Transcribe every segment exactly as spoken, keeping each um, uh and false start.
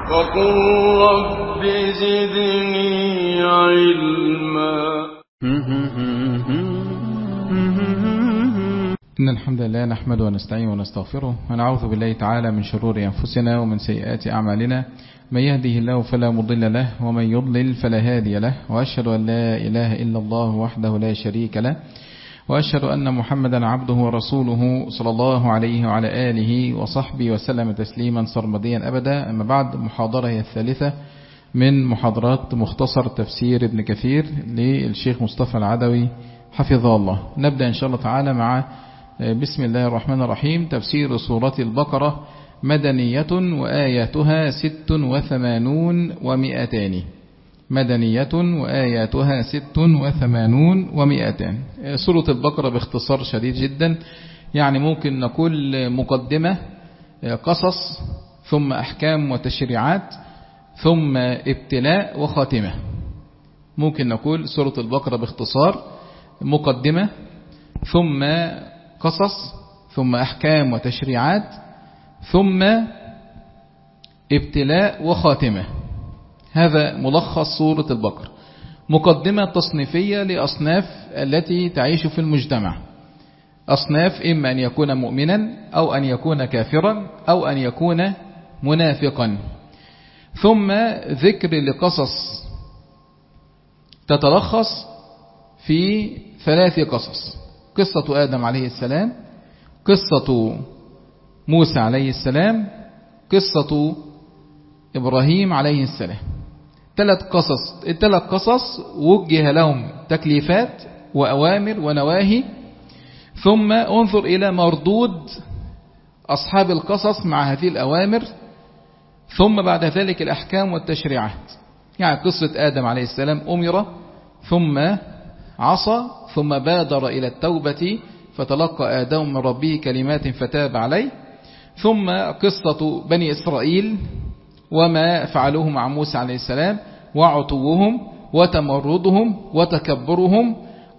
وقل رب زدني علما. إن الحمد لله نحمده ونستعينه ونستغفره ونعوذ بالله تعالى من شرور أنفسنا ومن سيئات أعمالنا، من يهده الله فلا مضل له ومن يضلل فلا هادي له، وأشهد أن لا إله إلا الله وحده لا شريك له، وأشهد أن محمدا عبده ورسوله صلى الله عليه وعلى آله وصحبه وسلم تسليما سرمديا أبدا. أما بعد، محاضرة هي الثالثة من محاضرات مختصر تفسير ابن كثير للشيخ مصطفى العدوي حفظه الله. نبدأ إن شاء الله تعالى مع بسم الله الرحمن الرحيم. تفسير سورة البقرة، مدنية وآياتها ست وثمانون ومئتان. مدنية وآياتها ست وثمانون ومئتان. سورة البقرة باختصار شديد جدا، يعني ممكن نقول مقدمة، قصص، ثم أحكام وتشريعات، ثم ابتلاء وخاتمة. ممكن نقول سورة البقرة باختصار مقدمة، ثم قصص، ثم أحكام وتشريعات، ثم ابتلاء وخاتمة. هذا ملخص سورة البقرة. مقدمة تصنيفية لأصناف التي تعيش في المجتمع. أصناف إما أن يكون مؤمنا أو أن يكون كافرا أو أن يكون منافقا. ثم ذكر لقصص تتلخص في ثلاث قصص: قصة آدم عليه السلام، قصة موسى عليه السلام، قصة إبراهيم عليه السلام. ثلاث قصص. الثلاث قصص وجه لهم تكليفات وأوامر ونواهي، ثم انظر إلى مردود أصحاب القصص مع هذه الأوامر، ثم بعد ذلك الأحكام والتشريعات. يعني قصة آدم عليه السلام أمر ثم عصى ثم بادر إلى التوبة فتلقى آدم من ربه كلمات فتاب عليه. ثم قصة بني إسرائيل وما فعلوه مع موسى عليه السلام، وعتوهم وتمردهم وتكبرهم،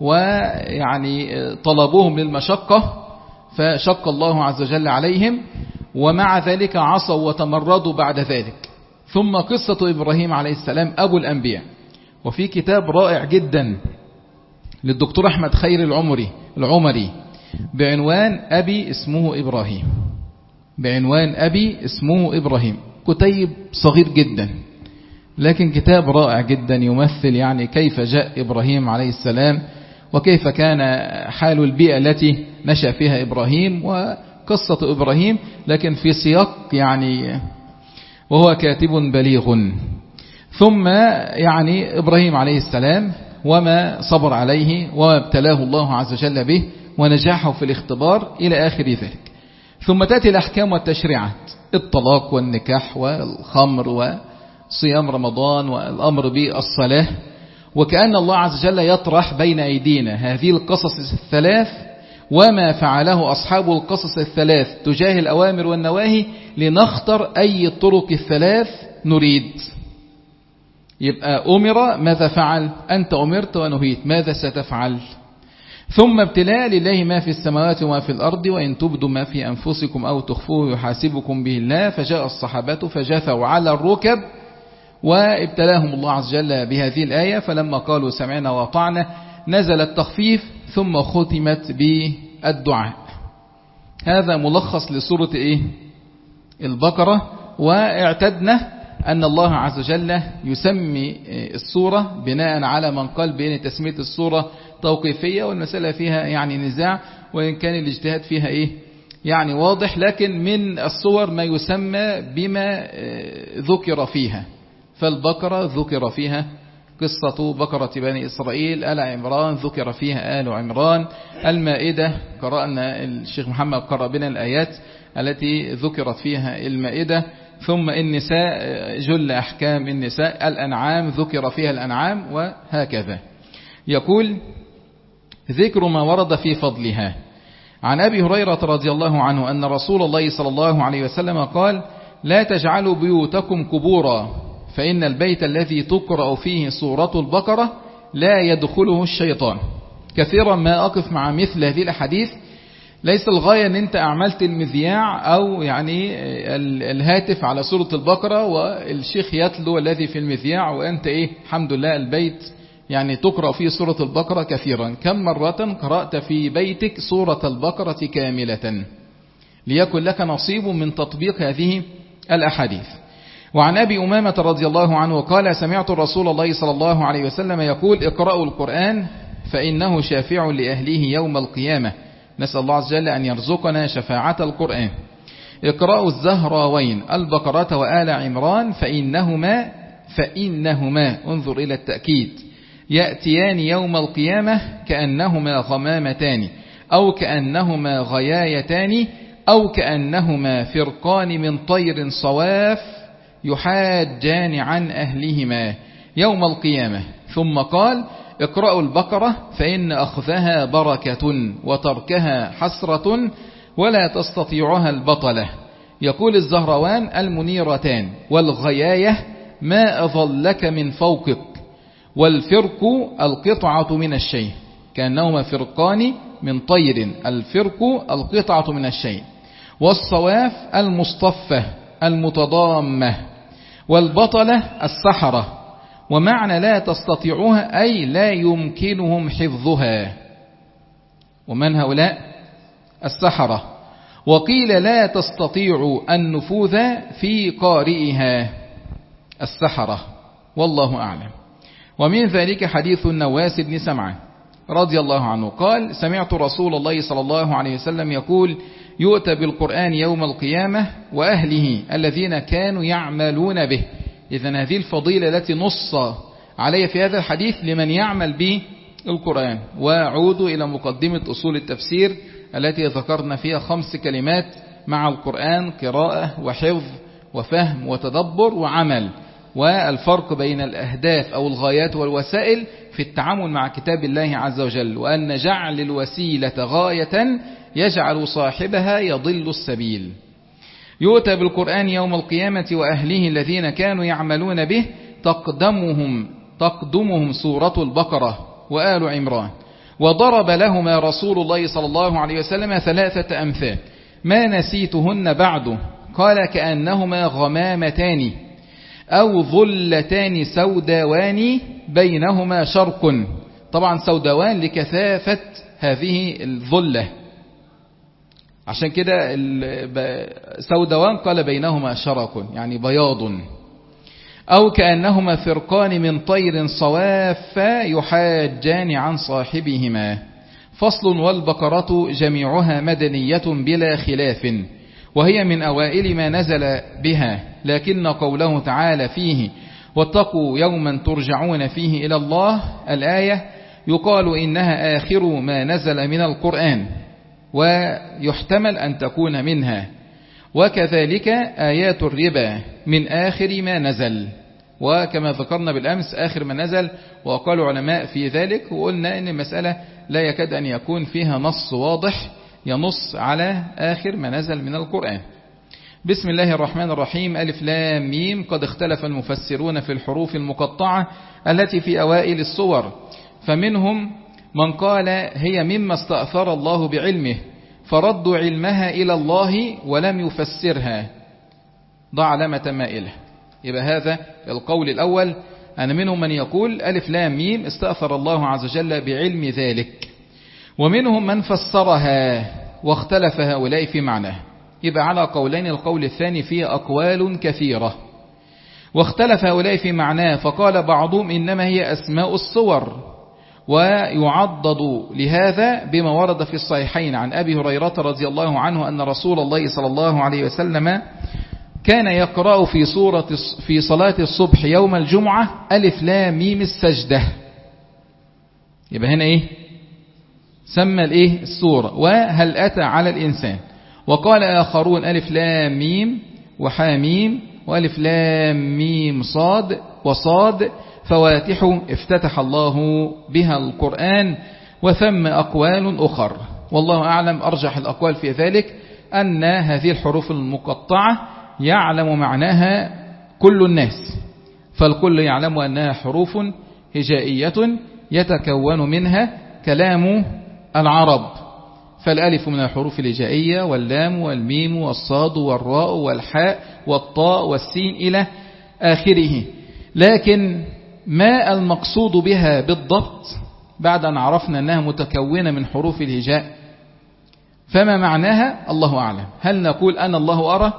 ويعني طلبوهم للمشقة فشق الله عز وجل عليهم، ومع ذلك عصوا وتمردوا بعد ذلك. ثم قصة إبراهيم عليه السلام أبو الأنبياء. وفي كتاب رائع جدا للدكتور أحمد خير العمري العمري بعنوان أبي اسمه إبراهيم، بعنوان أبي اسمه إبراهيم. كتيب صغير جدا لكن كتاب رائع جدا، يمثل يعني كيف جاء إبراهيم عليه السلام، وكيف كان حال البيئة التي نشأ فيها إبراهيم، وقصة إبراهيم لكن في سياق يعني، وهو كاتب بليغ. ثم يعني إبراهيم عليه السلام وما صبر عليه وما ابتلاه الله عز وجل به ونجاحه في الاختبار إلى آخر ذلك. ثم تأتي الأحكام والتشريعات: الطلاق والنكاح والخمر وصيام رمضان والأمر بالصلاة. وكأن الله عز وجل يطرح بين أيدينا هذه القصص الثلاث وما فعله أصحاب القصص الثلاث تجاه الأوامر والنواهي، لنختر أي الطرق الثلاث نريد. يبقى أمر، ماذا فعل؟ أنت أمرت ونهيت، ماذا ستفعل؟ ثم ابتلاء: لله ما في السماوات وما في الأرض، وإن تبدوا ما في أنفسكم أو تخفوه يحاسبكم به الله. فجاء الصحابة فجثوا على الركب وابتلاهم الله عز وجل بهذه الآية، فلما قالوا سمعنا وأطعنا نزل التخفيف ثم ختمت بالدعاء. هذا ملخص لسورة إيه؟ البقرة. واعتدنا أن الله عز وجل يسمي السورة بناء على من قال بأن تسمية السورة توقيفية، والمسألة فيها يعني نزاع، وإن كان الاجتهاد فيها إيه يعني واضح، لكن من الصور ما يسمى بما ذكر فيها. فالبقرة ذكر فيها قصة بقرة بني إسرائيل، آل عمران ذكر فيها آل عمران، المائدة قرأنا الشيخ محمد قرأ بنا الآيات التي ذكرت فيها المائدة. ثم النساء جل أحكام النساء، الأنعام ذكر فيها الأنعام، وهكذا. يقول: ذكر ما ورد في فضلها. عن أبي هريرة رضي الله عنه أن رسول الله صلى الله عليه وسلم قال: لا تجعلوا بيوتكم قبورا، فإن البيت الذي تقرأ فيه سورة البقرة لا يدخله الشيطان. كثيرا ما أقف مع مثل هذه الحديث ليس الغاية ان انت اعملت المذياع او يعني الهاتف على سورة البقرة والشيخ يتلو الذي في المذياع وانت ايه الحمد لله البيت يعني تقرأ فيه سورة البقرة كثيرا. كم مرة قرأت في بيتك سورة البقرة كاملة ليكن لك نصيب من تطبيق هذه الأحاديث. وعن أبي أمامة رضي الله عنه قال سمعت رسول الله صلى الله عليه وسلم يقول اقرأوا القرآن فإنه شافع لأهله يوم القيامة. نسأل الله عز وجل أن يرزقنا شفاعة القرآن. اقرأوا الزهراوين البقرة وآل عمران فإنهما فإنهما انظر إلى التأكيد يأتيان يوم القيامة كأنهما غمامتان أو كأنهما غيايتان أو كأنهما فرقان من طير صواف يحاجان عن أهلهما يوم القيامة. ثم قال اقرأوا البقرة فإن أخذها بركة وتركها حسرة ولا تستطيعها البطلة. يقول الزهروان المنيرتان والغياية ما أظلك من فوقك والفرق القطعة من الشيء كأنهما فرقان من طير الفرق القطعة من الشيء والصواف المصطفة المتضامة والبطلة السحرة. ومعنى لا تستطيعها أي لا يمكنهم حفظها. ومن هؤلاء السحرة. وقيل لا تستطيع النفوذ في قارئها السحرة والله أعلم. ومن ذلك حديث النواس بن سمعان رضي الله عنه قال سمعت رسول الله صلى الله عليه وسلم يقول يؤتى بالقرآن يوم القيامة وأهله الذين كانوا يعملون به. إذن هذه الفضيلة التي نص عليها في هذا الحديث لمن يعمل به القرآن. وعودوا إلى مقدمة أصول التفسير التي ذكرنا فيها خمس كلمات مع القرآن: قراءة وحفظ وفهم وتدبر وعمل، والفرق بين الأهداف أو الغايات والوسائل في التعامل مع كتاب الله عز وجل، وأن جعل الوسيلة غاية يجعل صاحبها يضل السبيل. يؤتى بالقرآن يوم القيامة وأهله الذين كانوا يعملون به تقدمهم تقدمهم سورة البقرة وآل عمران. وضرب لهما رسول الله صلى الله عليه وسلم ثلاثة أمثال ما نسيتهن بعد. قال كأنهما غمامتان أو ظلتان سوداوان بينهما شرق. طبعا سوداوان لكثافة هذه الظلة، عشان كده سوداوان قال بينهما شرق يعني بياض. أو كأنهما فرقان من طير صواف يحاجان عن صاحبهما. فصل. والبقرة جميعها مدنية بلا خلاف، وهي من أوائل ما نزل بها، لكن قوله تعالى فيه واتقوا يوما ترجعون فيه إلى الله الآية يقال إنها آخر ما نزل من القرآن، ويحتمل أن تكون منها. وكذلك آيات الربا من آخر ما نزل، وكما ذكرنا بالأمس آخر ما نزل، وقال علماء في ذلك، وقلنا إن المسألة لا يكاد أن يكون فيها نص واضح ينص على آخر ما نزل من القرآن. بسم الله الرحمن الرحيم. ألف لام ميم. قد اختلف المفسرون في الحروف المقطعة التي في أوائل السور، فمنهم من قال هي مما استأثر الله بعلمه فردوا علمها إلى الله ولم يفسرها، ضع علامة مائلة. يبقى هذا القول الأول. أنا منهم من يقول ألف لام ميم استأثر الله عز وجل بعلم ذلك، ومنهم من فسرها واختلف هؤلاء في معناه. يبقى على قولين، القول الثاني فيه أقوال كثيرة، واختلف هؤلاء في معناه، فقال بعضهم إنما هي أسماء الصور، ويعضد لهذا بما ورد في الصحيحين عن أبي هريرة رضي الله عنه أن رسول الله صلى الله عليه وسلم كان يقرأ في سورة في صلاة الصبح يوم الجمعة ألف لام ميم السجدة. يبقى هنا إيه؟ سمى الإيه؟ السورة. وهل أتى على الإنسان. وقال آخرون ألف لام ميم وحاميم وألف لام ميم صاد وصاد فواتح افتتح الله بها القرآن. وثم أقوال أخر، والله أعلم. أرجح الأقوال في ذلك أن هذه الحروف المقطعة يعلم معناها كل الناس، فالكل يعلم أنها حروف هجائية يتكون منها كلام العرب، فالألف من الحروف الهجائية، واللام والميم والصاد والراء والحاء والطاء والسين إلى آخره. لكن ما المقصود بها بالضبط بعد أن عرفنا أنها متكونة من حروف الهجاء؟ فما معناها؟ الله أعلم. هل نقول أنا الله أرى،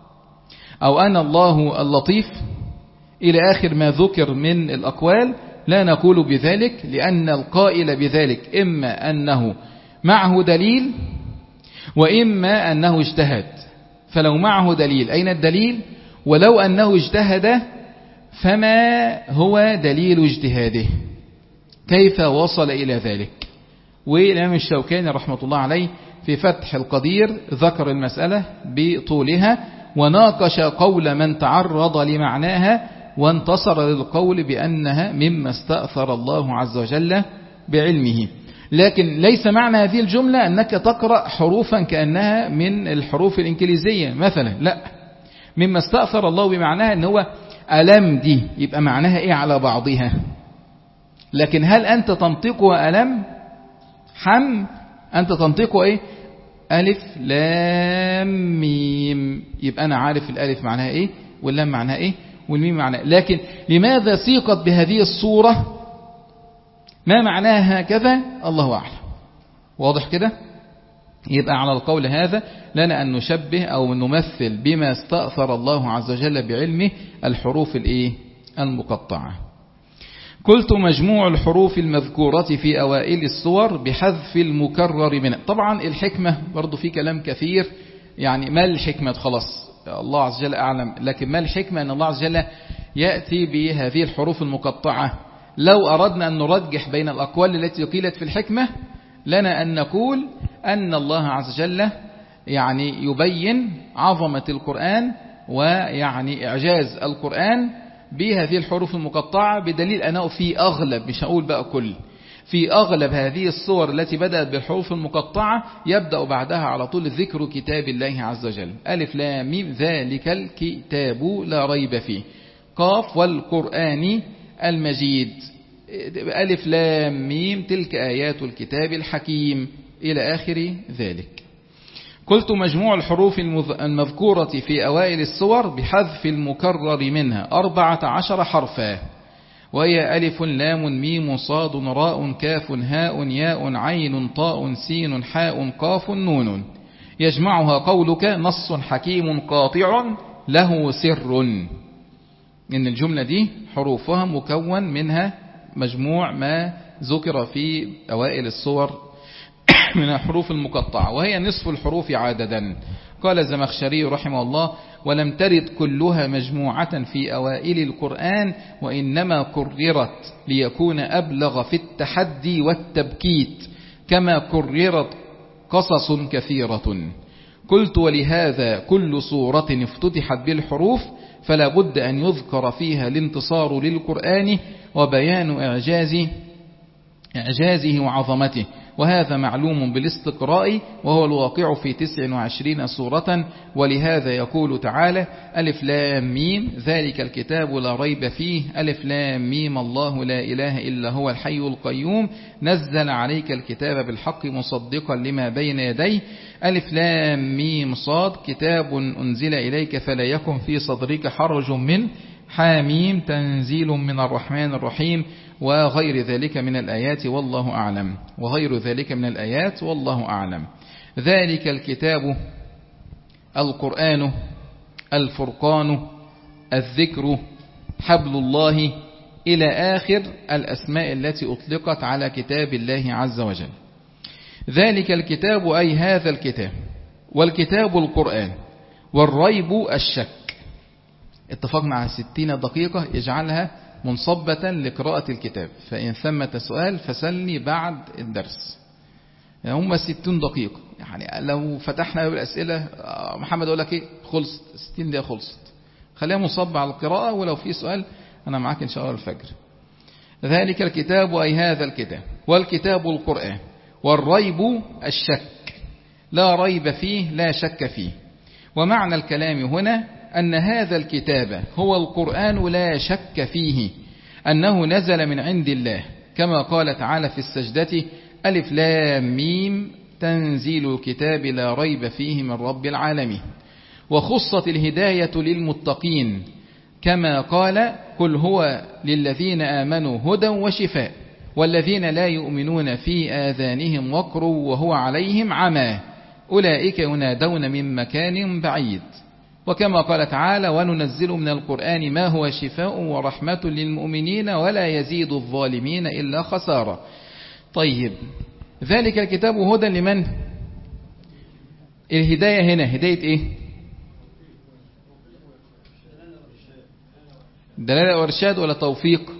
أو أنا الله اللطيف، إلى آخر ما ذكر من الأقوال؟ لا نقول بذلك، لأن القائل بذلك إما أنه معه دليل وإما أنه اجتهد. فلو معه دليل أين الدليل؟ ولو أنه اجتهد فما هو دليل اجتهاده؟ كيف وصل إلى ذلك؟ والإمام الشوكاني رحمة الله عليه في فتح القدير ذكر المسألة بطولها، وناقش قول من تعرض لمعناها وانتصر للقول بأنها مما استأثر الله عز وجل بعلمه. لكن ليس معنى هذه الجملة أنك تقرأ حروفا كأنها من الحروف الإنجليزية مثلا، لا، مما استأثر الله بمعناها أن هو ألم دي يبقى معناها إيه على بعضها. لكن هل أنت تنطقها ألم حم؟ أنت تنطقها إيه؟ ألف لام ميم، يبقى أنا عارف الألف معناها إيه واللام معناها إيه والميم معناها. لكن لماذا سيقت بهذه الصورة؟ ما معناها هكذا؟ الله أعلم. واضح كده؟ يبقى على القول هذا لنا أن نشبه أو نمثل بما استأثر الله عز وجل بعلمه الحروف الإيه؟ المقطعة. قلت مجموع الحروف المذكورة في أوائل السور بحذف المكرر منها. طبعا الحكمة برضو في كلام كثير، يعني ما الحكمة؟ خلاص الله عز وجل أعلم، لكن ما الحكمة أن الله عز وجل يأتي بهذه الحروف المقطعة؟ لو أردنا أن نرجح بين الأقوال التي قيلت في الحكمة لنا أن نقول أن الله عز وجل يعني يبين عظمة القرآن ويعني إعجاز القرآن بهذه الحروف المقطعة، بدليل أنه في أغلب، مش هقول بقى كل، في أغلب هذه الصور التي بدأت بالحروف المقطعة يبدأ بعدها على طول ذكر كتاب الله عز وجل. ألف لام ميم ذلك الكتاب لا ريب فيه، قاف والقرآن المجيد، ألف لام ميم تلك آيات الكتاب الحكيم إلى آخر ذلك. قلت مجموع الحروف المذكورة في أوائل السور بحذف المكرر منها أربعة عشر حرفا، وهي ألف لام ميم صاد راء كاف هاء ياء عين طاء سين حاء قاف نون، يجمعها قولك نص حكيم قاطع له سر. إن الجملة دي حروفها مكون منها مجموع ما ذكر في أوائل السور من الحروف المقطعة، وهي نصف الحروف عددا. قال الزمخشري رحمه الله: ولم ترد كلها مجموعة في أوائل القرآن، وإنما كررت ليكون أبلغ في التحدي والتبكيت، كما كررت قصص كثيرة. قلت: ولهذا كل سورة افتتحت بالحروف فلا بد أن يذكر فيها الانتصار للقرآن وبيان إعجاز إعجازه وعظمته، وهذا معلوم بالاستقراء، وهو الواقع في تسع وعشرين سورة. ولهذا يقول تعالى: ألف لام ميم ذلك الكتاب لا ريب فيه، ألف لام ميم الله لا إله إلا هو الحي القيوم نزل عليك الكتاب بالحق مصدقا لما بين يديه، ألف لام ميم صاد كتاب أنزل إليك فلا يكن في صدرك حرج منه، حاميم تنزيل من الرحمن الرحيم، وغير ذلك من الآيات والله أعلم وغير ذلك من الآيات والله أعلم. ذلك الكتاب، القرآن، الفرقان، الذكر، حبل الله، إلى آخر الأسماء التي أطلقت على كتاب الله عز وجل. ذلك الكتاب أي هذا الكتاب، والكتاب القرآن، والريب الشك. اتفقنا على ستين دقيقة يجعلها منصبة لقراءة الكتاب، فإن ثمة سؤال فسلني بعد الدرس. يعني هم ستين دقيقة، يعني لو فتحنا بالأسئلة محمد أقول لك إيه خلصت ستين دقيقة خلصت، خليها مصبة على القراءة، ولو في سؤال أنا معاك إن شاء الله الفجر. ذلك الكتاب أي هذا الكتاب، والكتاب القرآن، والريب الشك، لا ريب فيه لا شك فيه. ومعنى الكلام هنا أن هذا الكتاب هو القرآن لا شك فيه أنه نزل من عند الله، كما قال تعالى في السجدة: ألف لام ميم تنزيل الكتاب لا ريب فيه من رب العالمين. وخصت الهداية للمتقين كما قال قل هو للذين آمنوا هدى وشفاء والذين لا يؤمنون في آذانهم وقر وهو عليهم عمى أولئك ينادون من مكان بعيد. وكما قال تعالى وننزل من القرآن ما هو شفاء ورحمة للمؤمنين ولا يزيد الظالمين إلا خسارة. طيب ذلك الكتاب هدى لمن؟ الهداية هنا هداية ايه؟ دلالة وارشاد ولا توفيق؟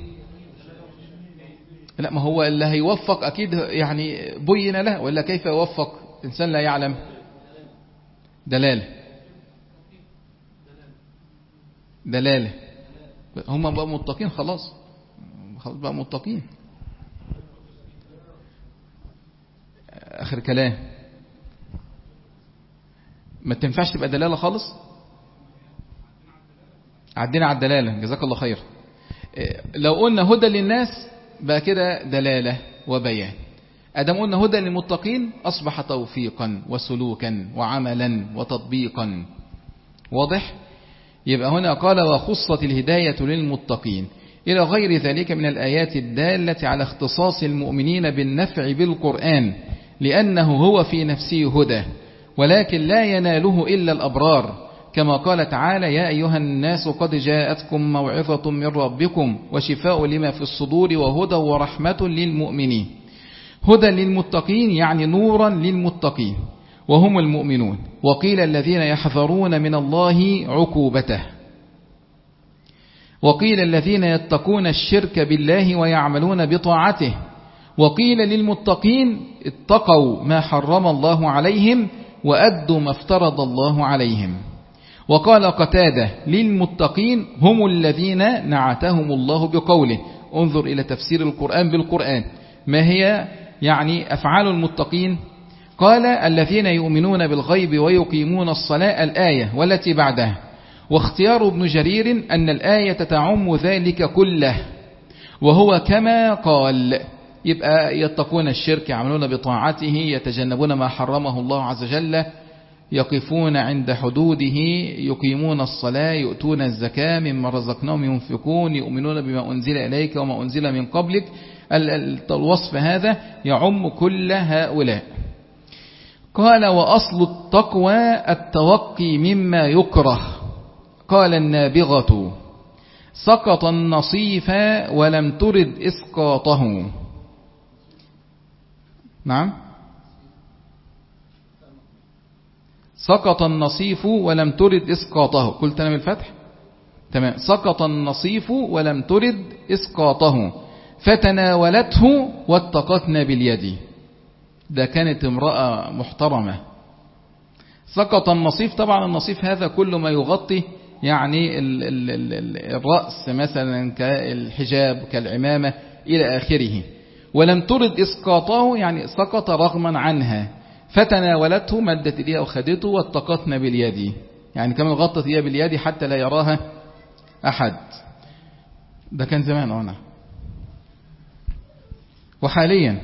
لا، ما هو اللي هيوفق أكيد يعني بين له، ولا كيف يوفق إنسان لا يعلم؟ دلالة دلالة هم بقى متقين خلاص، خلاص بقى متقين. آخر كلام، ما تنفعش تبقى دلالة خالص. عدينا على الدلالة، جزاك الله خير. لو قلنا هدى للناس بقى كده دلالة وبيان. أدم قلنا هدى للمتقين أصبح توفيقا وسلوكا وعملا وتطبيقا. واضح؟ يبقى هنا قال وخصت الهداية للمتقين إلى غير ذلك من الآيات الدالة على اختصاص المؤمنين بالنفع بالقرآن، لأنه هو في نفسه هدى ولكن لا يناله إلا الأبرار، كما قال تعالى يا أيها الناس قد جاءتكم موعظة من ربكم وشفاء لما في الصدور وهدى ورحمة للمؤمنين. هدى للمتقين يعني نورا للمتقين وهم المؤمنون. وقيل الذين يحذرون من الله عقوبته، وقيل الذين يتقون الشرك بالله ويعملون بطاعته، وقيل للمتقين اتقوا ما حرم الله عليهم وأدوا ما افترض الله عليهم. وقال قتادة للمتقين هم الذين نعتهم الله بقوله انظر إلى تفسير القرآن بالقرآن. ما هي يعني أفعال المتقين؟ قال الذين يؤمنون بالغيب ويقيمون الصلاة الآية والتي بعدها. واختيار ابن جرير أن الآية تعم ذلك كله وهو كما قال، يبقى يتقون الشرك يعملون بطاعته يتجنبون ما حرمه الله عز وجل يقفون عند حدوده يقيمون الصلاة يؤتون الزكاة مما رزقناهم ينفقون يؤمنون بما أنزل إليك وما أنزل من قبلك. الوصف هذا يعم كل هؤلاء. قال وأصل التقوى التوقي مما يكره. قال النابغة سقط النصيف ولم ترد إسقاطه. نعم، سقط النصيف ولم ترد إسقاطه. قلت أنا بالفتح تمام. سقط النصيف ولم ترد إسقاطه فتناولته واتقتنا باليد. ده كانت امرأة محترمة. سقط النصيف، طبعا النصيف هذا كل ما يغطي يعني ال ال ال الرأس مثلا كالحجاب كالعمامة إلى آخره. ولم ترد إسقاطه يعني سقط رغما عنها. فتناولته مدت إليها وخدته واتقتنا باليد، يعني كمان غطت إليها باليد حتى لا يراها أحد. ده كان زمان أنا. وحاليا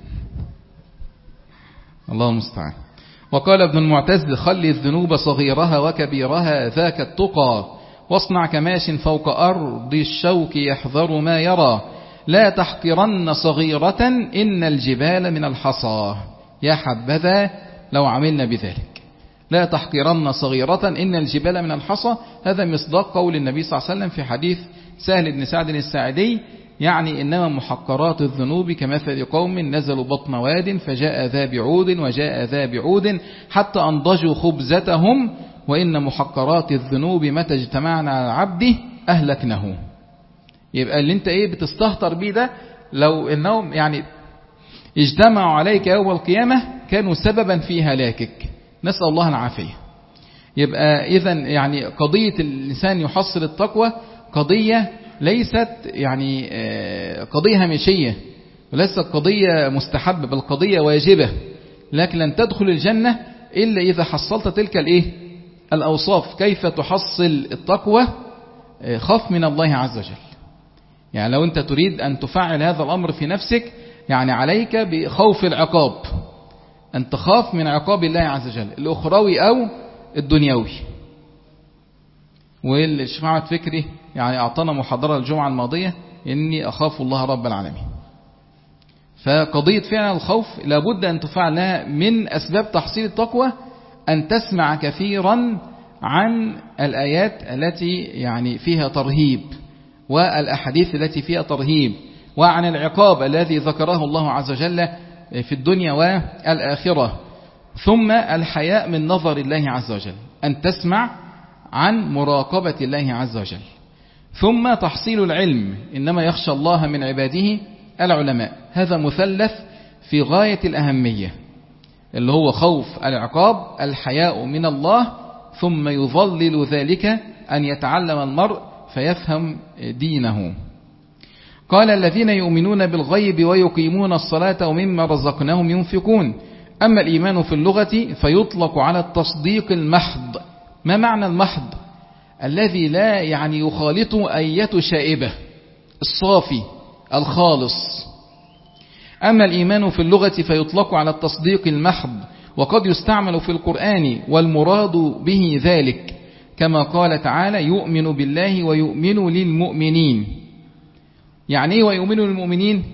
الله المستعان. وقال ابن المعتز خلي الذنوب صغيرها وكبيرها ذاك التقى واصنع كماش فوق أرض الشوك يحذر ما يرى لا تحقرن صغيرة إن الجبال من الحصى. يا حبذا لو عملنا بذلك. لا تحقرن صغيرة إن الجبال من الحصى. هذا مصداق قول النبي صلى الله عليه وسلم في حديث سهل بن سعد الساعدي يعني إنما محقرات الذنوب كمثل قوم نزلوا بطن واد فجاء ذا بعود وجاء ذا بعود حتى أنضجوا خبزتهم وإن محقرات الذنوب متى اجتمعنا على عبده أهلكنه. يبقى اللي انت ايه بتستهتر بيه ده لو انهم يعني اجتمعوا عليك يوم القيامة كانوا سببا في هلاكك، نسأل الله العافية. يبقى إذن يعني قضية الإنسان يحصل التقوى قضية ليست يعني قضية هامشية وليست قضية مستحبة بل قضية واجبة، لكن لن تدخل الجنة إلا إذا حصلت تلك الإيه الأوصاف. كيف تحصل التقوى؟ خاف من الله عز وجل. يعني لو أنت تريد أن تفعل هذا الأمر في نفسك يعني عليك بخوف العقاب. أن تخاف من عقاب الله عز وجل الأخروي أو الدنيوي. والشيخ محمد فكري يعني أعطانا محاضرة الجمعة الماضية إني أخاف الله رب العالمين. فقضية فعلا الخوف لابد أن تفعل لها من أسباب تحصيل التقوى أن تسمع كثيرا عن الآيات التي يعني فيها ترهيب والأحاديث التي فيها ترهيب وعن العقاب الذي ذكره الله عز وجل في الدنيا والآخرة. ثم الحياء من نظر الله عز وجل، أن تسمع عن مراقبة الله عز وجل. ثم تحصيل العلم، إنما يخشى الله من عباده العلماء. هذا مثلث في غاية الأهمية اللي هو خوف العقاب، الحياء من الله، ثم يظلل ذلك أن يتعلم المرء فيفهم دينه. قال الذين يؤمنون بالغيب ويقيمون الصلاة ومما رزقناهم ينفقون. أما الإيمان في اللغة فيطلق على التصديق المحض. ما معنى المحض؟ الذي لا يعني يخالط أية شائبة، الصافي الخالص. أما الإيمان في اللغة فيطلق على التصديق المحض، وقد يستعمل في القرآن والمراد به ذلك، كما قال تعالى يؤمن بالله ويؤمن للمؤمنين. يعني ايه ويؤمن للمؤمنين؟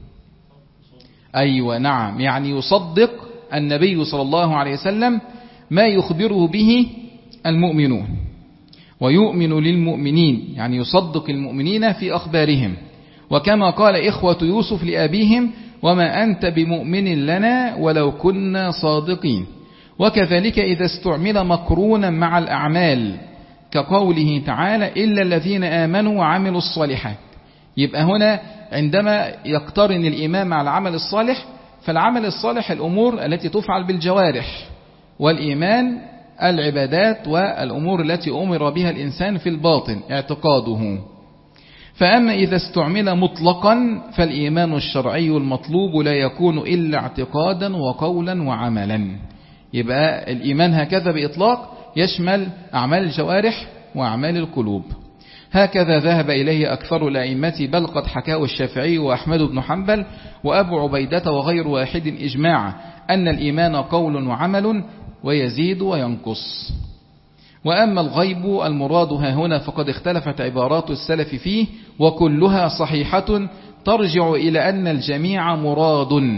أيوة نعم، يعني يصدق النبي صلى الله عليه وسلم ما يخبره به المؤمنون. ويؤمن للمؤمنين يعني يصدق المؤمنين في أخبارهم، وكما قال إخوة يوسف لأبيهم وما أنت بمؤمن لنا ولو كنا صادقين. وكذلك إذا استعمل مقرونا مع الأعمال كقوله تعالى إلا الذين آمنوا وعملوا الصالحات. يبقى هنا عندما يقترن الإيمان مع العمل الصالح، فالعمل الصالح الأمور التي تفعل بالجوارح، والإيمان العبادات والأمور التي أمر بها الإنسان في الباطن اعتقاده. فأما إذا استعمل مطلقا فالإيمان الشرعي المطلوب لا يكون إلا اعتقادا وقولا وعملا. يبقى الإيمان هكذا بإطلاق يشمل أعمال الجوارح وأعمال القلوب. هكذا ذهب إليه أكثر الأئمة، بل قد حكاه الشافعي وأحمد بن حنبل وأبو عبيدة وغير واحد إجماعا أن الإيمان قول وعمل ويزيد وينقص. وأما الغيب المراد ها هنا فقد اختلفت عبارات السلف فيه، وكلها صحيحة ترجع إلى أن الجميع مراد.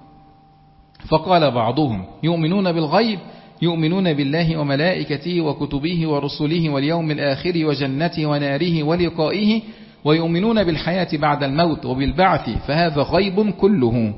فقال بعضهم يؤمنون بالغيب يؤمنون بالله وملائكته وكتبه ورسله واليوم الآخر وجنته وناره ولقائه، ويؤمنون بالحياة بعد الموت وبالبعث، فهذا غيب كله.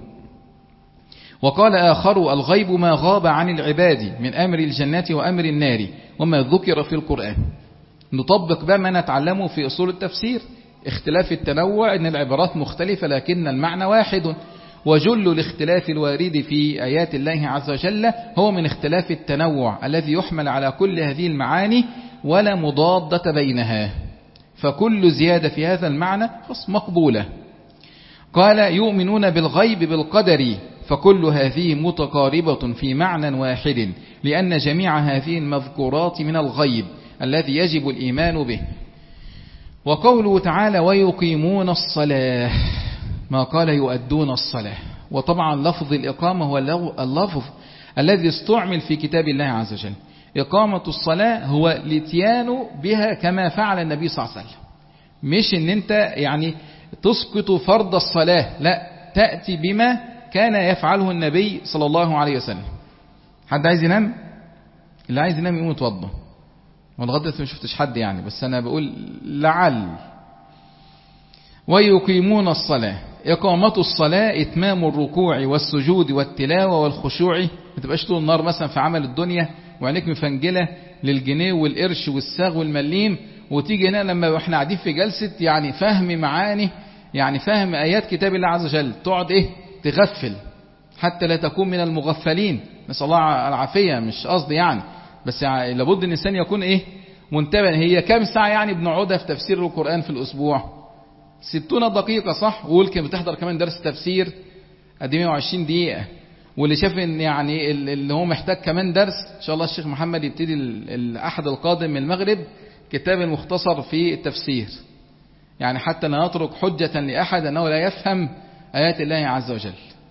وقال آخر الغيب ما غاب عن العباد من أمر الجنة وأمر النار وما ذكر في القرآن. نطبق بقى ما نتعلمه في أصول التفسير، اختلاف التنوع أن العبارات مختلفة لكن المعنى واحد. وجل الاختلاف الوارد في آيات الله عز وجل هو من اختلاف التنوع الذي يحمل على كل هذه المعاني ولا مضادة بينها، فكل زيادة في هذا المعنى مقبولة. قال يؤمنون بالغيب بالقدر، فكل هذه متقاربة في معنى واحد، لأن جميع هذه المذكورات من الغيب الذي يجب الإيمان به. وقوله تعالى ويقيمون الصلاة، ما قال يؤدون الصلاة. وطبعا لفظ الإقامة هو اللفظ الذي استعمل في كتاب الله عز وجل. إقامة الصلاة هو الاتيان بها كما فعل النبي صلى الله عليه وسلم، مش ان انت يعني تسقط فرض الصلاة، لا، تأتي بما كان يفعله النبي صلى الله عليه وسلم. حد عايز ينام؟ اللي عايز ينام يقوم يتوضى. ولغاية دلوقتي ما شفتش حد يعني، بس أنا بقول لعل. ويقيمون الصلاة، إقامة الصلاة إتمام الركوع والسجود والتلاوة والخشوع. ما تبقاش طول النهار مثلا في عمل الدنيا وعينيك مفنجلة للجنيه والقرش والساغ والمليم، وتيجي هنا لما احنا قاعدين في جلسة يعني فهم معاني، يعني فهم آيات كتاب الله عز وجل، تقعد إيه تغفل حتى لا تكون من المغفلين. نسأل الله العافية، مش قصدي يعني، بس يعني لابد الإنسان يكون إيه منتبه. هي كام ساعة يعني بنقعدها في تفسير القرآن في الأسبوع؟ ستون دقيقة صح؟ وقول كم بتحضر كمان درس تفسير قد مئة وعشرين دقيقة. واللي شاف ان يعني اللي هو محتاج كمان درس، ان شاء الله الشيخ محمد يبتدي الأحد القادم من المغرب كتاب المختصر في التفسير، يعني حتى لا نترك حجة لأحد أنه لا يفهم آيات الله عز وجل.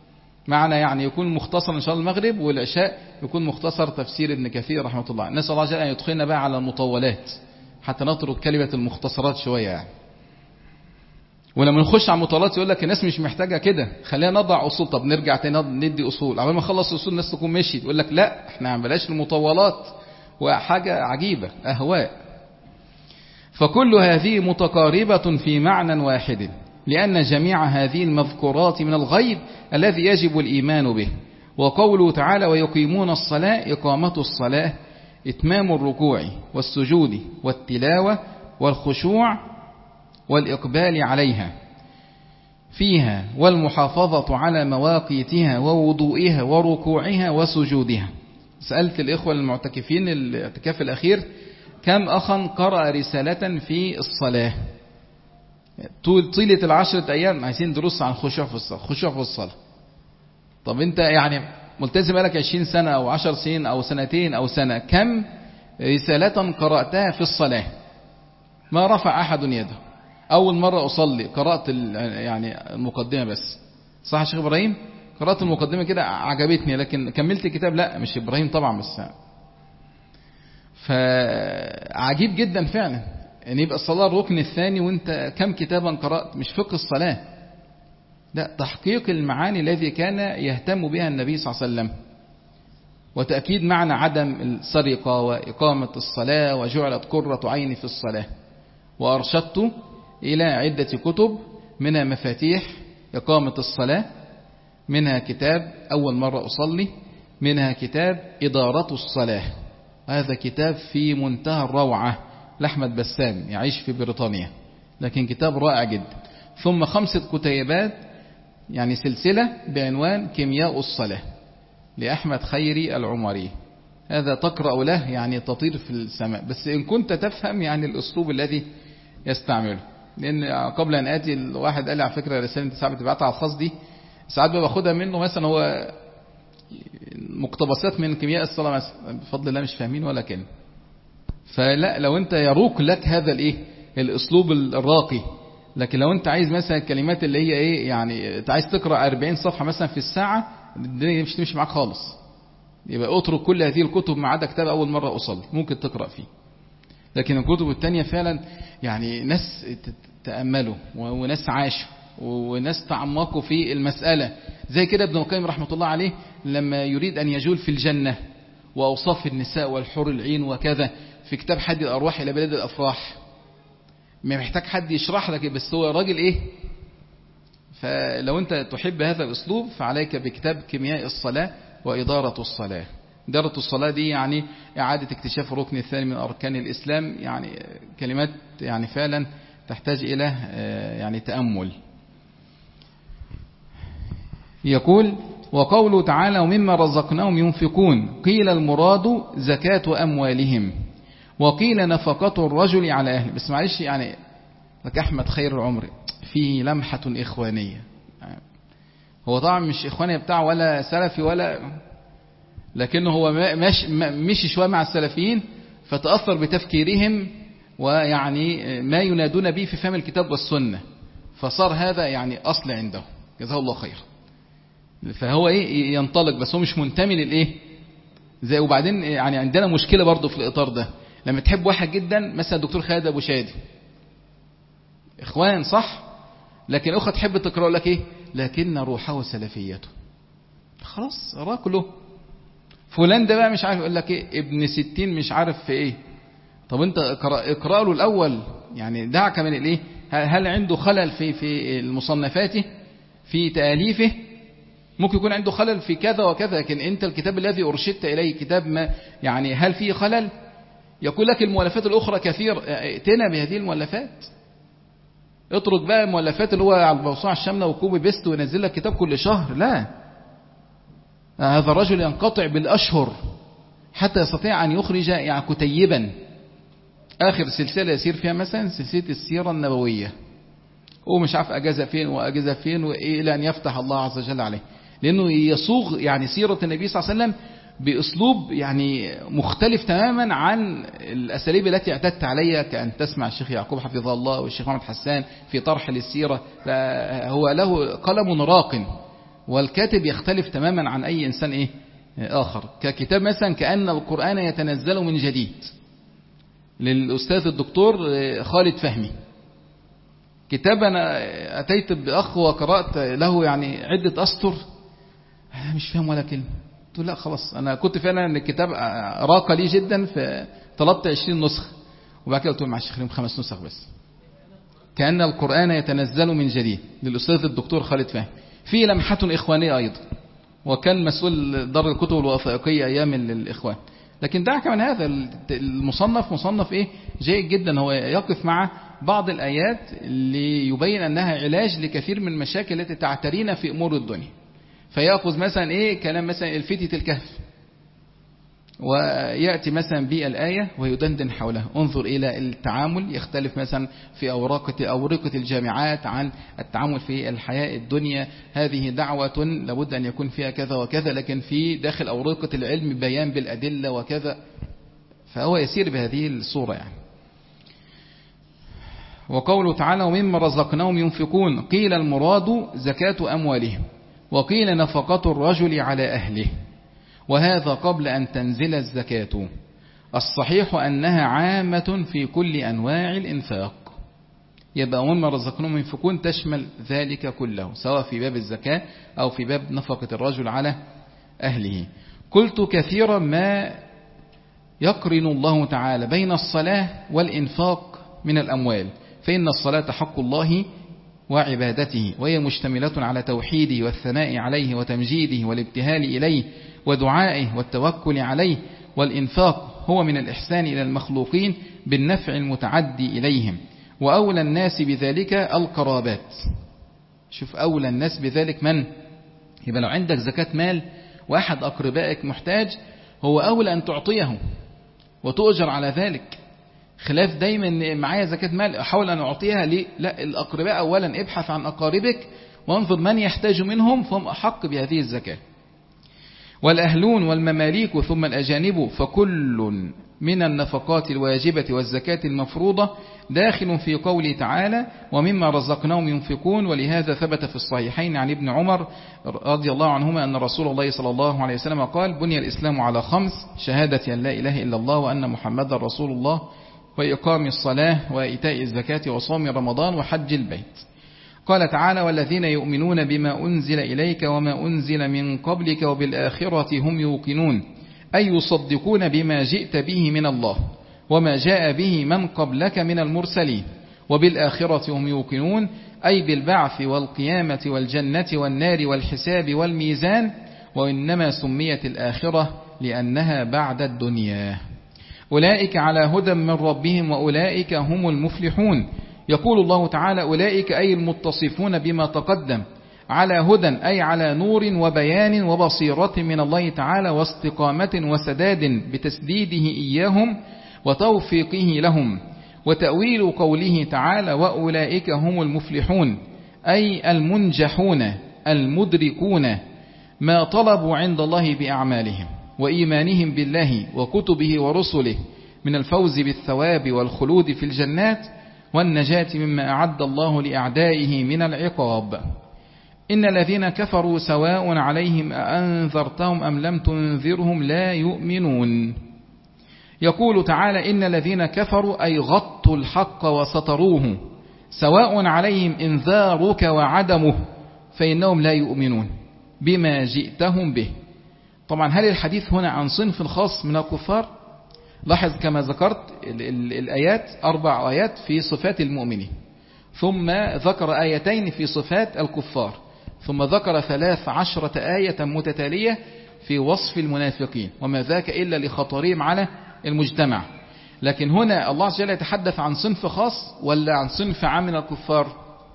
معنى يعني يكون مختصر إن شاء الله المغرب، والعشاء يكون مختصر تفسير ابن كثير رحمة الله. نسأل الله جل أن يدخلنا بقى على المطولات حتى نترك كلمة المختصرات شوية يعني. ولما نخش على المطولات يقول لك الناس مش محتاجة كده، خلينا نضع أصول. طب نرجع تاني ندي أصول، عمال ما نخلص أصول الناس تكون مشيت. يقول لك لا احنا بلاش المطولات، وحاجة عجيبة أهواء. فكل هذه متقاربة في معنى واحد، لأن جميع هذه المذكورات من الغيب الذي يجب الإيمان به. وقوله تعالى ويقيمون الصلاة، إقامة الصلاة إتمام الركوع والسجود والتلاوة والخشوع والإقبال عليها فيها، والمحافظة على مواقيتها ووضوئها وركوعها وسجودها. سألت الإخوة المعتكفين الاعتكاف الأخير كم أخا قرأ رسالة في الصلاة طول طيلة العشرة أيام، عايزين دروس عن خشوع في الصلاة. خشوع في الصلاة. طب أنت يعني ملتزم لك عشرين سنة أو عشر سنين أو سنتين أو سنة، كم رسالة قرأتها في الصلاة؟ ما رفع أحد يده. أول مرة أصلي قرأت يعني المقدمة بس، صح يا شيخ إبراهيم؟ قرأت المقدمة كده عجبتني، لكن كملت الكتاب لا، مش إبراهيم طبعا بس. فعجيب جدا فعلا يعني يبقى الصلاة الركن الثاني وانت كم كتابا قرأت؟ مش فقه الصلاة، لا، تحقيق المعاني الذي كان يهتم بها النبي صلى الله عليه وسلم، وتأكيد معنى عدم السرقة وإقامة الصلاة، وجعلت قرة عيني في الصلاة. وأرشدت إلى عدة كتب، منها مفاتيح إقامة الصلاة، منها كتاب أول مرة أصلي، منها كتاب إدارة الصلاة، هذا كتاب في منتهى الروعة لأحمد بسام يعيش في بريطانيا، لكن كتاب رائع جدا. ثم خمسة كتيبات يعني سلسلة بعنوان كيمياء الصلاة لأحمد خيري العمري، هذا تقرأ له يعني تطير في السماء، بس إن كنت تفهم يعني الأسلوب الذي يستعمله. لأن قبل أن آتي الواحد قال لي على فكرة رسالة انت ساعات بتبعتها على الخاص دي، ساعات باخدها منه مثلا هو مقتبسات من كيمياء الصلاة مثلا، بفضل الله مش فاهمين ولا كلمة. فلا، لو انت يروق لك هذا الايه الاسلوب الراقي، لكن لو انت عايز مثلا الكلمات اللي هي ايه يعني انت عايز تقرأ أربعين صفحة مثلا في الساعة، الدنيا مش تمشي معاك خالص. يبقى اترك كل هذه الكتب ما عدا كتاب اول مرة اصلي ممكن تقرأ فيه، لكن الكتب التانية فعلا يعني ناس تأملوا وناس عاشوا وناس تعمقوا في المسألة. زي كده ابن القيم رحمة الله عليه لما يريد أن يجول في الجنة وأوصاف النساء والحور العين وكذا في كتاب حد الأرواح إلى بلاد الأفراح، ما محتاج حد يشرح لك، بس هو راجل إيه. فلو أنت تحب هذا الأسلوب فعليك بكتاب كيمياء الصلاة وإدارة الصلاة. إدارة الصلاة دي يعني إعادة اكتشاف الركن الثاني من أركان الإسلام، يعني كلمات يعني فعلا تحتاج إلى يعني تأمل. يقول وقوله تعالى ومما رزقناهم ينفقون، قيل المراد زكاة أموالهم، وقيل نفقة الرجل على أهله. بس معلش يعني لك أحمد خير العمر فيه لمحة إخوانية، هو طبعا مش إخوانية بتاع ولا سلفي ولا، لكنه هو مش مشي شوية مع السلفيين فتأثر بتفكيرهم ويعني ما ينادون به في فهم الكتاب والسنة، فصار هذا يعني أصل عنده، جزاه الله خير. فهو ايه ينطلق، بس هو مش منتمي للايه زي. وبعدين يعني عندنا مشكلة برضو في الإطار ده، لما تحب واحد جدا مثلا الدكتور خالد أبو شادي، إخوان صح، لكن أخوة تحب تقرأ لك إيه لكن روحه سلفيته، خلاص راكله. فلان ده بقى مش عارف يقول لك إيه ابن ستين مش عارف في إيه. طب أنت اقرأ, اقرأ له الأول يعني، دعك من الإيه، هل عنده خلل في في المصنفاته في تأليفه، ممكن يكون عنده خلل في كذا وكذا، لكن أنت الكتاب الذي أرشدت إليه كتاب ما يعني هل فيه خلل؟ يقول لك المؤلفات الأخرى كثير، ائتنا بهذه المؤلفات. اترك بقى المؤلفات اللي هو على الموسوعة الشاملة وكوبي بيست وينزل لك كتاب كل شهر، لا، هذا الرجل ينقطع بالأشهر حتى يستطيع أن يخرج يعني كتيبا. آخر سلسلة يسير فيها مثلا سلسلة السيرة النبوية، ومش عارف أجازة فين وأجازة فين إلى أن يفتح الله عز وجل عليه، لأنه يصوغ يعني سيرة النبي صلى الله عليه وسلم بأسلوب يعني مختلف تماما عن الأساليب التي اعتدت عليها، كأن تسمع الشيخ يعقوب حفظه الله والشيخ محمد حسان في طرح للسيرة. فهو له قلم راق والكاتب يختلف تماما عن أي إنسان إيه آخر. ككتاب مثلا كأن القرآن يتنزل من جديد للأستاذ الدكتور خالد فهمي، كتاب أنا أتيت بأخ وقرأت له يعني عدة أسطر أنا مش فاهم ولا كلمة، قلت لا خلاص، أنا كنت فعلا أن الكتاب راق لي جدا فطلبت عشرين نسخ، وبعد كده قلت له مع الشيخ ريم خمس نسخ بس. كأن القرآن يتنزل من جديد للأستاذ الدكتور خالد فهمي، في لمحة إخوانية أيضا، وكان مسؤول دار الكتب الوثائقية أيام الإخوان. لكن دعك من هذا المصنف مصنف إيه جيد جدا، هو يقف مع بعض الآيات ليبين أنها علاج لكثير من المشاكل التي تعترينا في أمور الدنيا. فيأخذ مثلا إيه كلام مثلا الفتية الكهف، ويأتي مثلا بالآية ويدندن حولها، انظر إلى التعامل يختلف مثلا في أوراقة أورقة الجامعات عن التعامل في الحياة الدنيا، هذه دعوة لابد أن يكون فيها كذا وكذا، لكن في داخل أورقة العلم بيان بالأدلة وكذا، فهو يسير بهذه الصورة يعني. وقوله تعالى ومما رزقناهم ينفقون، قيل المراد زكاة أموالهم، وقيل نفقة الرجل على أهله، وهذا قبل أن تنزل الزكاة. الصحيح أنها عامة في كل أنواع الإنفاق، يبقى ومما رزقناهم ينفقون تشمل ذلك كله، سواء في باب الزكاة أو في باب نفقة الرجل على أهله. قلت كثيرا ما يقرن الله تعالى بين الصلاة والإنفاق من الأموال، فإن الصلاة حق الله وعبادته، وهي مشتملة على توحيده والثناء عليه وتمجيده والابتهال إليه ودعائه والتوكل عليه، والإنفاق هو من الإحسان إلى المخلوقين بالنفع المتعدي إليهم، وأولى الناس بذلك القرابات. شوف أولى الناس بذلك من؟ يبقى لو عندك زكاة مال وأحد أقربائك محتاج، هو أولى أن تعطيه وتؤجر على ذلك، خلاف دايما معايا زكاة مال أحاول أن أعطيها لي، لا، الأقرباء أولا ابحث عن أقاربك وانظر من يحتاج منهم فهم أحق بهذه الزكاة. والأهلون والمماليك ثم الأجانب، فكل من النفقات الواجبة والزكاة المفروضة داخل في قوله تعالى ومما رزقناهم ينفقون. ولهذا ثبت في الصحيحين عن ابن عمر رضي الله عنهما أن رسول الله صلى الله عليه وسلم قال بني الإسلام على خمس: شهادة أن لا إله إلا الله وأن محمد رسول الله، وإقام الصلاة وإيتاء الزكاة وصوم رمضان وحج البيت. قال تعالى والذين يؤمنون بما أنزل إليك وما أنزل من قبلك وبالآخرة هم يوقنون، أي يصدقون بما جئت به من الله وما جاء به من قبلك من المرسلين، وبالآخرة هم يوقنون أي بالبعث والقيامة والجنة والنار والحساب والميزان، وإنما سميت الآخرة لأنها بعد الدنيا. أولئك على هدى من ربهم وأولئك هم المفلحون. يقول الله تعالى أولئك أي المتصفون بما تقدم، على هدى أي على نور وبيان وبصيرة من الله تعالى واستقامة وسداد بتسديده إياهم وتوفيقه لهم. وتأويل قوله تعالى وأولئك هم المفلحون أي المنجحون المدركون ما طلبوا عند الله بأعمالهم وإيمانهم بالله وكتبه ورسله من الفوز بالثواب والخلود في الجنات والنجاة مما أعد الله لأعدائه من العقاب. إن الذين كفروا سواء عليهم أأنذرتهم أم لم تنذرهم لا يؤمنون. يقول تعالى إن الذين كفروا أي غطوا الحق وستروه، سواء عليهم إنذارك وعدمه فإنهم لا يؤمنون بما جئتهم به. طبعا هل الحديث هنا عن صنف خاص من الكفار؟ لاحظ كما ذكرت ال ال الآيات أربع آيات في صفات المؤمنين، ثم ذكر آيتين في صفات الكفار، ثم ذكر ثلاث عشرة آية متتالية في وصف المنافقين، وما ذاك إلا لخطرهم على المجتمع. لكن هنا الله عز وجل يتحدث عن صنف خاص ولا عن صنف عام من الكفار؟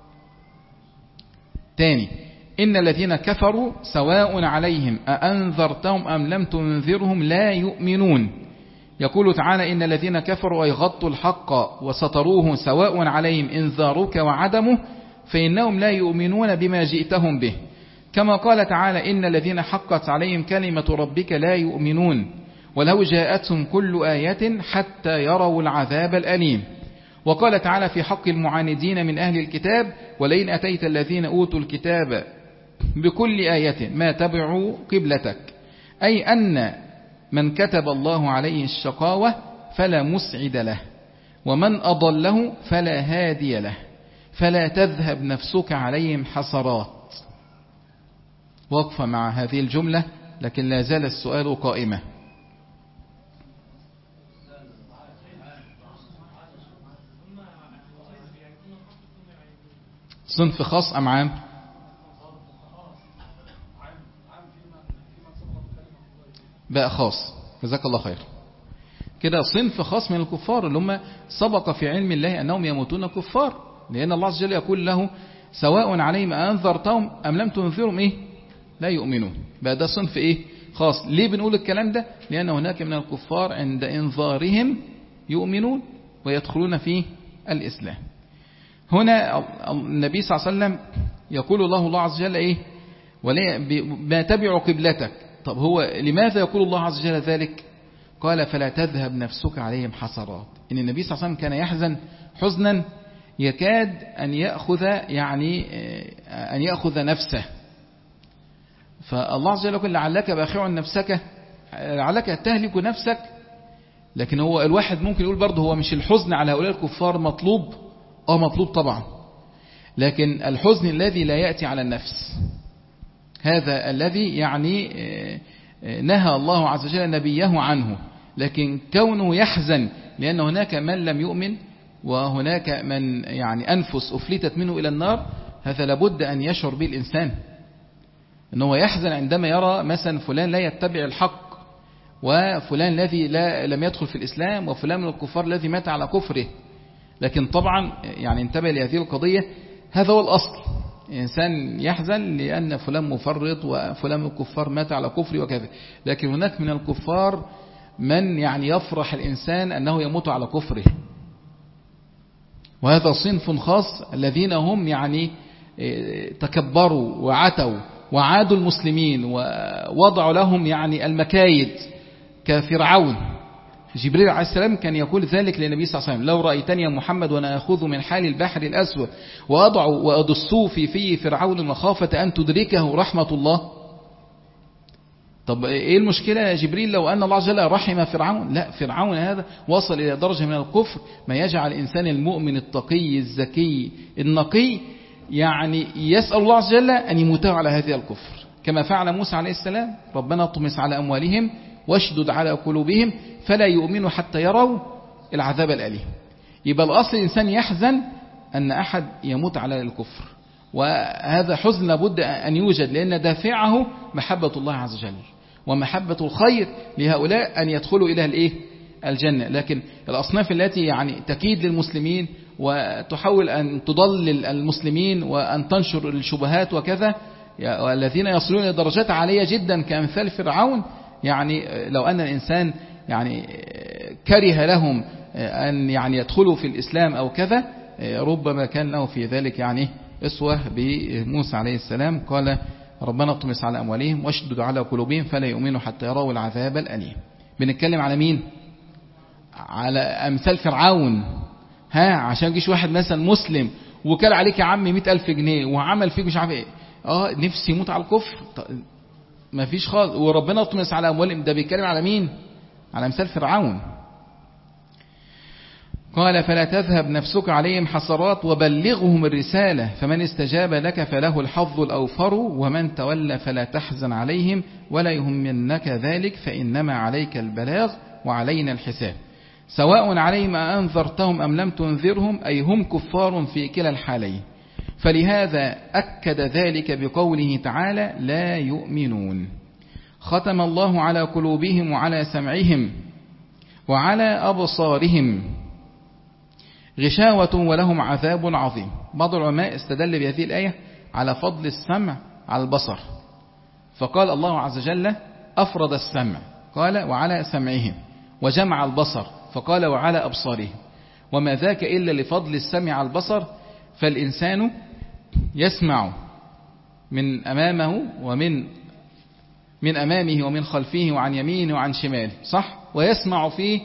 تاني، إن الذين كفروا سواء عليهم أأنذرتهم أم لم تنذرهم لا يؤمنون. يقول تعالى إن الذين كفروا أي غطوا الحق وستروه سواء عليهم إنذارك وعدمه فإنهم لا يؤمنون بما جئتهم به. كما قال تعالى إن الذين حقت عليهم كلمة ربك لا يؤمنون ولو جاءتهم كل آية حتى يروا العذاب الأليم. وقال تعالى في حق المعاندين من أهل الكتاب ولئن أتيت الذين أوتوا الكتاب بكل آية ما تبعوا قبلتك، أي أن من كتب الله عليه الشقاوة فلا مسعد له، ومن أضله فلا هادي له، فلا تذهب نفسك عليهم حسرات. وقف مع هذه الجملة، لكن لا زال السؤال قائمة. صنف خاص أم عام؟ بقى خاص، جزاك الله خير. كده صنف خاص من الكفار اللي هم سبق في علم الله أنهم يموتون كفار، لأن الله عز وجل يقول له سواء عليهم أنذرتهم أم لم تنذرهم إيه؟ لا يؤمنون. بقى ده صنف إيه؟ خاص. ليه بنقول الكلام ده؟ لأن هناك من الكفار عند إنذارهم يؤمنون ويدخلون في الإسلام. هنا النبي صلى الله عليه وسلم يقول الله الله عز وجل إيه؟ ما تبعوا قبلتك. طب هو لماذا يقول الله عز وجل ذلك؟ قال فلا تذهب نفسك عليهم حسرات. إن النبي صلى الله عليه وسلم كان يحزن حزنا يكاد أن يأخذ يعني أن يأخذ نفسه. فالله عز وجل يقول لعلك باخع نفسك، لعلك تهلك نفسك. لكن هو الواحد ممكن يقول برضه هو مش الحزن على هؤلاء الكفار مطلوب؟ اه مطلوب طبعا، لكن الحزن الذي لا يأتي على النفس هذا الذي يعني نهى الله عز وجل نبيه عنه. لكن كونه يحزن لأن هناك من لم يؤمن وهناك من يعني أنفس أفلتت منه إلى النار، هذا لابد أن يشعر به الإنسان، أنه يحزن عندما يرى مثلا فلان لا يتبع الحق، وفلان الذي لا لم يدخل في الإسلام، وفلان من الكفار الذي مات على كفره. لكن طبعا يعني انتبه لهذه القضية، هذا هو الأصل. إنسان يحزن لأن فلان مفرط وفلان من الكفار مات على كفره وكذا. لكن هناك من الكفار من يعني يفرح الإنسان أنه يموت على كفره، وهذا صنف خاص الذين هم يعني تكبروا وعتوا وعادوا المسلمين ووضعوا لهم يعني المكايد كفرعون. جبريل عليه السلام كان يقول ذلك للنبي صلى الله عليه وسلم: لو رأيتني يا محمد وأنا أخذ من حال البحر الأسود وأضع وأدسه في في فرعون مخافة أن تدركه رحمة الله. طب إيه المشكلة يا جبريل لو أن الله عز وجل رحم فرعون؟ لا، فرعون هذا وصل إلى درجة من الكفر ما يجعل الإنسان المؤمن التقي الزكي النقي يعني يسأل الله عز وجل أن يموتوا على هذه الكفر، كما فعل موسى عليه السلام: ربنا اطمس على أموالهم واشدد على قلوبهم فلا يؤمنوا حتى يروا العذاب الأليم. يبقى الأصل الإنسان يحزن أن أحد يموت على الكفر، وهذا حزن لابد أن يوجد، لأن دافعه محبة الله عز وجل ومحبة الخير لهؤلاء أن يدخلوا إلى الإيه؟ الجنة. لكن الأصناف التي يعني تكيد للمسلمين وتحاول أن تضلل المسلمين وأن تنشر الشبهات وكذا، والذين يصلون إلى درجات عالية جدا كأمثال فرعون، يعني لو أن الإنسان يعني كره لهم أن يعني يدخلوا في الإسلام أو كذا، ربما كان له في ذلك يعني أسوة بموسى عليه السلام. قال: ربنا اطمس على أموالهم واشدد على قلوبهم فلا يؤمنوا حتى يروا العذاب الأليم. بنتكلم على مين؟ على أمثال فرعون. ها عشان يجيش واحد مثلا مسلم وكال عليك يا عم مئة ألف جنيه وعمل فيك مش عارف ايه، اه نفسي يموت على الكفر، ما فيش خالص. وربنا اطمس على أموالهم، ده بيتكلم على مين؟ على أمثال فرعون. قال: فلا تذهب نفسك عليهم حسرات وبلغهم الرسالة فمن استجاب لك فله الحظ الأوفر ومن تولى فلا تحزن عليهم ولا يهمنك ذلك فإنما عليك البلاغ وعلينا الحساب سواء عليهم أنذرتهم أم لم تنذرهم، أي هم كفار في كلا الحالين. فلهذا أكد ذلك بقوله تعالى: لا يؤمنون. ختم الله على قلوبهم وعلى سمعهم وعلى أبصارهم غشاوة ولهم عذاب عظيم. بعض العلماء استدل بهذه الآية على فضل السمع على البصر، فقال الله عز وجل أفرد السمع، قال وعلى سمعهم، وجمع البصر فقال وعلى أبصارهم. وما ذاك إلا لفضل السمع على البصر، فالإنسان يسمع من أمامه ومن من أمامه ومن خلفه وعن يمينه وعن شماله، صح؟ ويسمع في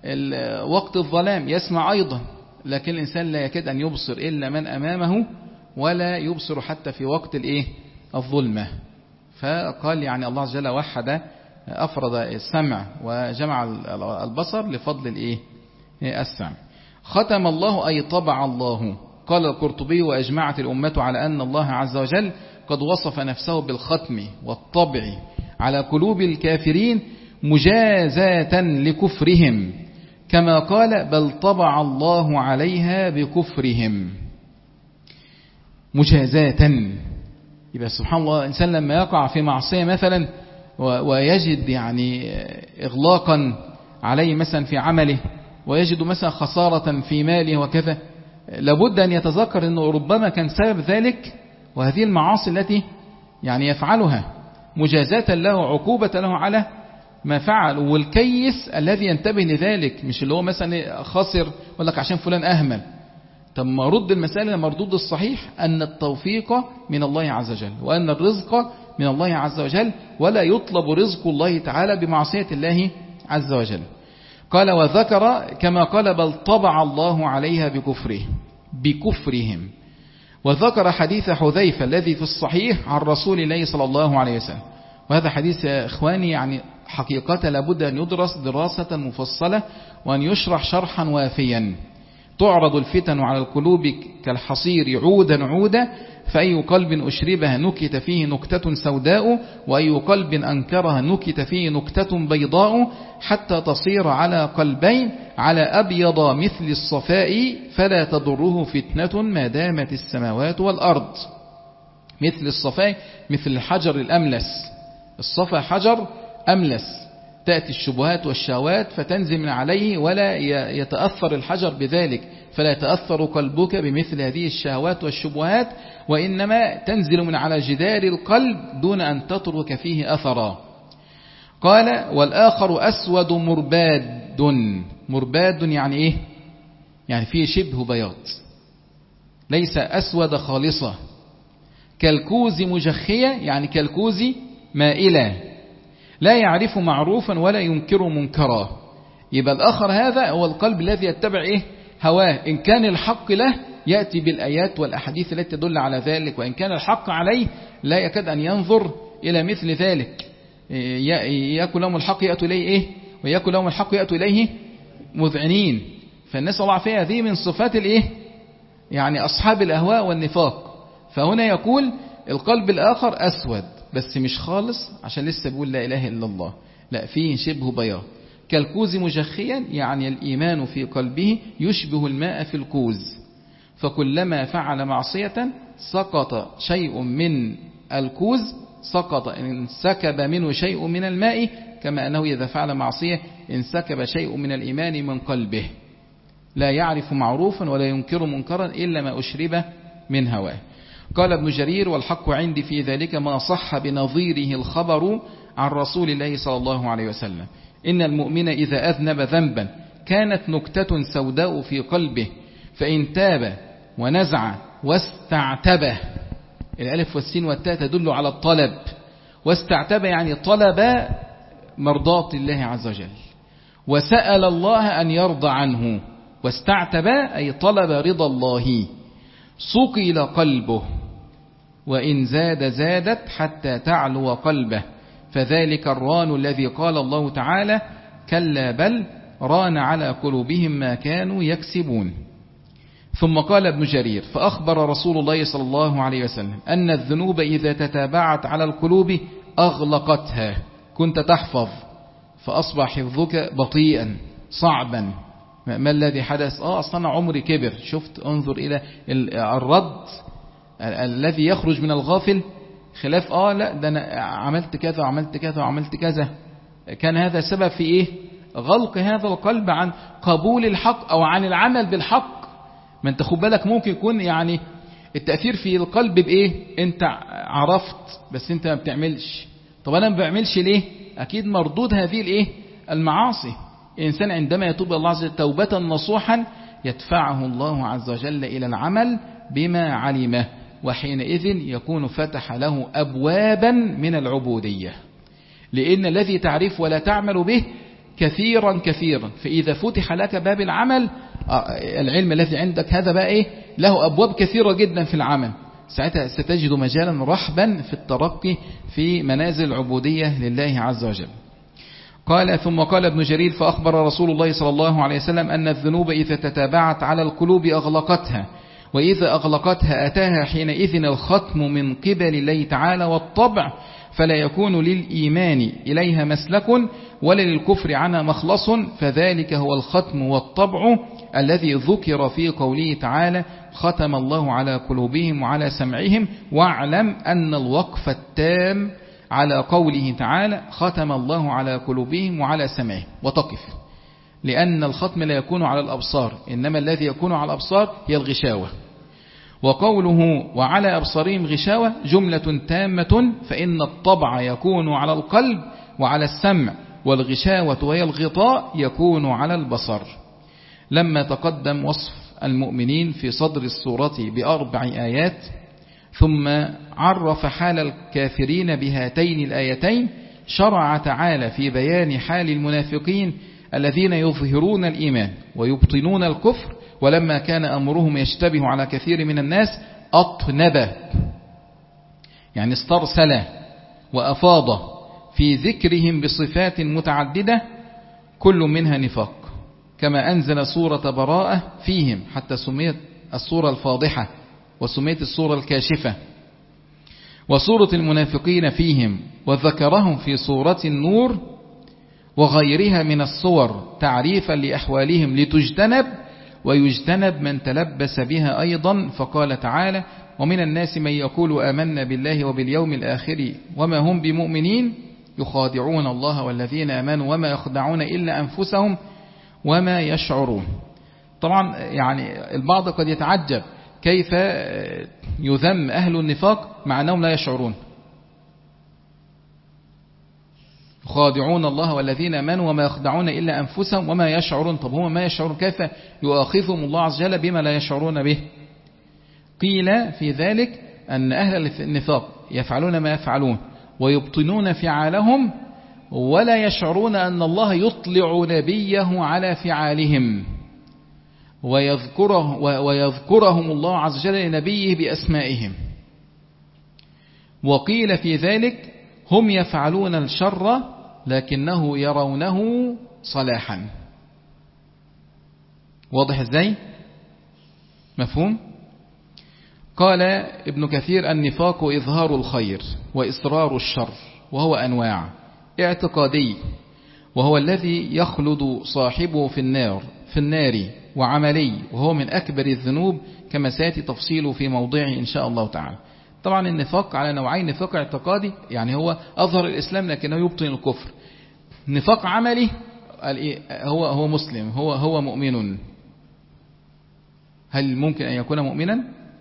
وقت الظلام يسمع أيضا، لكن الإنسان لا يكاد أن يبصر إلا من أمامه ولا يبصر حتى في وقت الايه الظلمة. فقال يعني الله عز وجل وحد أفرد السمع وجمع البصر لفضل الايه السمع. ختم الله أي طبع الله. قال القرطبي وأجمعت الأمة على أن الله عز وجل قد وصف نفسه بالختم والطبع على قلوب الكافرين مجازاة لكفرهم، كما قال بل طبع الله عليها بكفرهم. مجازاة، يبقى سبحان الله الإنسان لما يقع في معصية مثلا ويجد يعني إغلاقا عليه مثلا في عمله، ويجد مثلا خسارة في ماله وكذا، لابد أن يتذكر أنه ربما كان سبب ذلك وهذه المعاصي التي يعني يفعلها مجازاة له، عقوبة له على ما فعل. والكيس الذي ينتبه لذلك، مش اللي هو مثلا خسر يقول لك عشان فلان أهمل. طب ما رد المسألة مردود الصحيح أن التوفيق من الله عز وجل، وأن الرزق من الله عز وجل، ولا يطلب رزق الله تعالى بمعصية الله عز وجل. قال وذكر كما قال بل طبع الله عليها بكفره بكفرهم. وذكر حديث حذيفة الذي في الصحيح عن رسول الله صلى الله عليه وسلم. وهذا حديث يا إخواني يعني حقيقة لابد أن يدرس دراسة مفصلة وأن يشرح شرحا وافيا. تعرض الفتن على القلوب كالحصير عودا عودا، فأي قلب أشربها نكت فيه نكتة سوداء، وأي قلب أنكرها نكت فيه نكتة بيضاء، حتى تصير على قلبين على أبيض مثل الصفاء، فلا تضره فتنة ما دامت السماوات والأرض. مثل الصفاء مثل الحجر الأملس، الصفا حجر أملس، تأتي الشبهات والشهوات فتنزل من عليه ولا يتأثر الحجر بذلك، فلا يتأثر قلبك بمثل هذه الشهوات والشبهات، وإنما تنزل من على جدار القلب دون أن تترك فيه أثرا. قال والآخر أسود مرباد. مرباد يعني إيه؟ يعني فيه شبه بياض، ليس أسود خالصة. كالكوز مجخية يعني كالكوز مائلة، لا يعرف معروفا ولا ينكر منكرا. يبقى الآخر هذا هو القلب الذي يتبع إيه؟ هواه. إن كان الحق له يأتي بالآيات والأحاديث التي تدل على ذلك، وإن كان الحق عليه لا يكاد أن ينظر إلى مثل ذلك. يأكل لهم الحق يأتوا إليه إيه؟ ويأكل لهم الحق يأتوا إليه مذعنين. فالناس الله فيها هذه من صفات الإيه؟ يعني أصحاب الأهواء والنفاق. فهنا يقول القلب الآخر أسود بس مش خالص، عشان لسه بيقول لا إله إلا الله، لا فيه شبه بياض. كالكوز مجخيا يعني الإيمان في قلبه يشبه الماء في الكوز، فكلما فعل معصية سقط شيء من الكوز، سقط انسكب منه شيء من الماء، كما أنه إذا فعل معصية انسكب شيء من الإيمان من قلبه. لا يعرف معروفا ولا ينكر منكرا إلا ما أشرب من هواه. قال ابن جرير والحق عندي في ذلك ما صح بنظيره الخبر عن رسول الله صلى الله عليه وسلم، إن المؤمن إذا أذنب ذنبا كانت نكتة سوداء في قلبه، فإن تاب ونزع واستعتبه، الألف والسين والتاء تدل على الطلب، واستعتب يعني طلب مرضاة الله عز وجل، وسأل الله أن يرضى عنه، واستعتب أي طلب رضا الله، صقل قلبه، وإن زاد زادت حتى تعلو قلبه، فذلك الران الذي قال الله تعالى كلا بل ران على قلوبهم ما كانوا يكسبون. ثم قال ابن جرير فأخبر رسول الله صلى الله عليه وسلم أن الذنوب إذا تتابعت على القلوب أغلقتها، كنت تحفظ فأصبح حفظك بطيئا صعبا. ما الذي حدث؟ آه أصلا عمري كبر. شفت؟ انظر إلى الرد الذي يخرج من الغافل، خلاف آه لا ده أنا عملت كذا وعملت كذا وعملت كذا. كان هذا سبب في إيه؟ غلق هذا القلب عن قبول الحق أو عن العمل بالحق. ما انت خد بالك ممكن يكون يعني التأثير في القلب بإيه؟ انت عرفت بس انت ما بتعملش. طب أنا ما بعملش ليه؟ أكيد مردود هذه الإيه؟ المعاصي. الإنسان عندما يتوب الله عز وجل توبة نصوحا يدفعه الله عز وجل إلى العمل بما علمه، وحينئذ يكون فتح له أبوابا من العبودية، لأن الذي تعرف ولا تعمل به كثيرا كثيرا، فإذا فتح لك باب العمل العلم الذي عندك هذا بقى إيه؟ له أبواب كثيرة جدا في العمل، ساعتها ستجد مجالا رحبا في الترقي في منازل العبودية لله عز وجل. قال ثم قال ابن جرير فأخبر رسول الله صلى الله عليه وسلم أن الذنوب إذا تتابعت على القلوب أغلقتها، وإذا أغلقتها أتاها حينئذ الختم من قبل الله تعالى والطبع، فلا يكون للإيمان إليها مسلك ولا للكفر عنها مخلص، فذلك هو الختم والطبع الذي ذكر في قوله تعالى ختم الله على قلوبهم وعلى سمعهم، واعلم أن الوقف التام على قوله تعالى ختم الله على قلوبهم وعلى سمعهم، وتقف، لأن الختم لا يكون على الأبصار، إنما الذي يكون على الأبصار هي الغشاوة. وقوله وعلى أبصارهم غشاوة جملة تامة، فإن الطبع يكون على القلب وعلى السمع، والغشاوة وهي الغطاء يكون على البصر. لما تقدم وصف المؤمنين في صدر السورة بأربع آيات، ثم عرف حال الكافرين بهاتين الآيتين، شرع تعالى في بيان حال المنافقين الذين يظهرون الإيمان ويبطنون الكفر، ولما كان أمرهم يشتبه على كثير من الناس أطنب، يعني استرسل وأفاض في ذكرهم بصفات متعددة كل منها نفاق، كما أنزل سورة براءة فيهم حتى سميت السورة الفاضحة وسميت السورة الكاشفة، وسورة المنافقين فيهم، وذكرهم في سورة النور وغيرها من الصور تعريفا لأحوالهم لتجتنب ويجتنب من تلبس بها أيضا، فقال تعالى ومن الناس من يقول آمنا بالله وباليوم الآخر وما هم بمؤمنين يخادعون الله والذين آمنوا وما يخدعون إلا أنفسهم وما يشعرون. طبعا يعني البعض قد يتعجب كيف يذم أهل النفاق مع أنهم لا يشعرون، يخادعون الله والذين آمنوا وما يخدعون إلا أنفسهم وما يشعرون. طب هم ما يشعرون، كيف يؤاخذهم الله عز وجل بما لا يشعرون به؟ قيل في ذلك أن أهل النفاق يفعلون ما يفعلون ويبطنون فعالهم ولا يشعرون أن الله يطلع نبيه على فعالهم، ويذكره ويذكرهم الله عز وجل لنبيه بأسمائهم. وقيل في ذلك هم يفعلون الشر لكنه يرونه صلاحا. واضح ازاي؟ مفهوم؟ قال ابن كثير النفاق إظهار الخير وإصرار الشر، وهو أنواع: اعتقادي وهو الذي يخلد صاحبه في النار في النار وعملي وهو من أكبر الذنوب كما سيأتي تفصيله في موضعه إن شاء الله تعالى. طبعا النفاق على نوعين: نفاق اعتقادي يعني هو أظهر الإسلام لكنه يبطن الكفر، نفاق عملي هو هو مسلم، هو هو مؤمن. هل ممكن أن يكون مؤمنا؟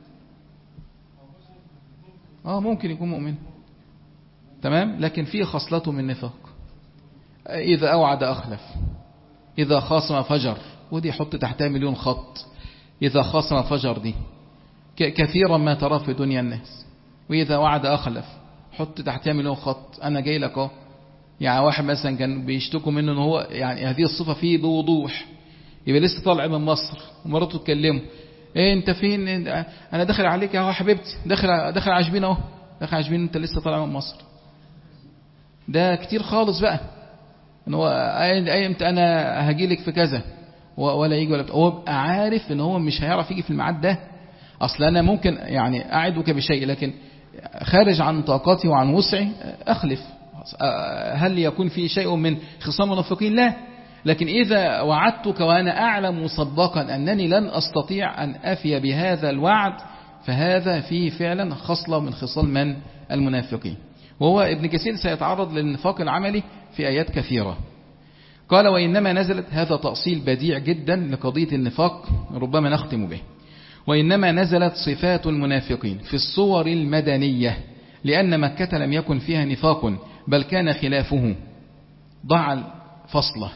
آه ممكن يكون مؤمن، تمام، لكن فيه خصلته من نفاق. إذا أوعد أخلف، إذا خاصم فجر، ودي حط تحتها مليون خط. إذا خاصم فجر دي كثيرا ما ترى في دنيا الناس. وإذا وعد أخلف، حط تحتها مليون خط. أنا جاي لك أهو. يعني واحد مثلا كان بيشتكوا منه إن هو يعني هذه الصفة فيه بوضوح، يبقى لسه طالع من مصر ومراته تكلمه: إيه أنت فين؟ أنا داخل عليك يا حبيبتي، داخل داخل عجبين أهو، داخل عجبين، أنت لسه طالع من مصر. ده كتير خالص بقى، إن هو أيمتى أنا هجيلك في كذا، ولا يجي ولا هو بقى عارف إن هو مش هيعرف يجي في الميعاد ده. أصل أنا ممكن يعني أعدك بشيء لكن خارج عن طاقتي وعن وسعي أخلف. هل يكون في شيء من خصام المنافقين؟ لا. لكن إذا وعدتك وأنا أعلم مسبقا أنني لن أستطيع أن أفي بهذا الوعد، فهذا فيه فعلا خصلة من خصال من المنافقين. وهو ابن كثير سيتعرض للنفاق العملي في آيات كثيرة. قال: وإنما نزلت، هذا تأصيل بديع جدا لقضية النفاق ربما نختم به، وإنما نزلت صفات المنافقين في الصور المدنية لأن مكة لم يكن فيها نفاق بل كان خلافه. ضع الفصلة: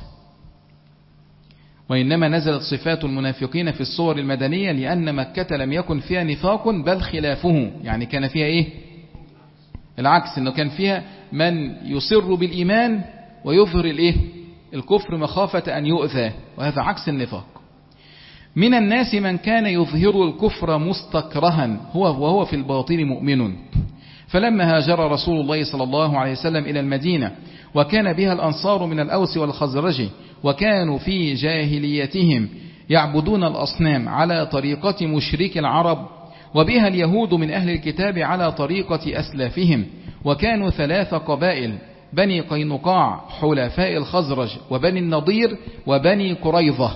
وإنما نزلت صفات المنافقين في الصور المدنية لأن مكة لم يكن فيها نفاق بل خلافه، يعني كان فيها إيه؟ العكس، إنه كان فيها من يصر بالإيمان ويظهر الإيه؟ الكفر مخافة أن يؤذى، وهذا عكس النفاق. من الناس من كان يظهر الكفر مستكرها هو وهو في الباطن مؤمن. فلما هاجر رسول الله صلى الله عليه وسلم إلى المدينة وكان بها الأنصار من الأوس والخزرج وكانوا في جاهليتهم يعبدون الأصنام على طريقة مشرك العرب، وبها اليهود من أهل الكتاب على طريقة أسلافهم، وكانوا ثلاث قبائل: بني قينقاع حلفاء الخزرج، وبني النضير، وبني قريظة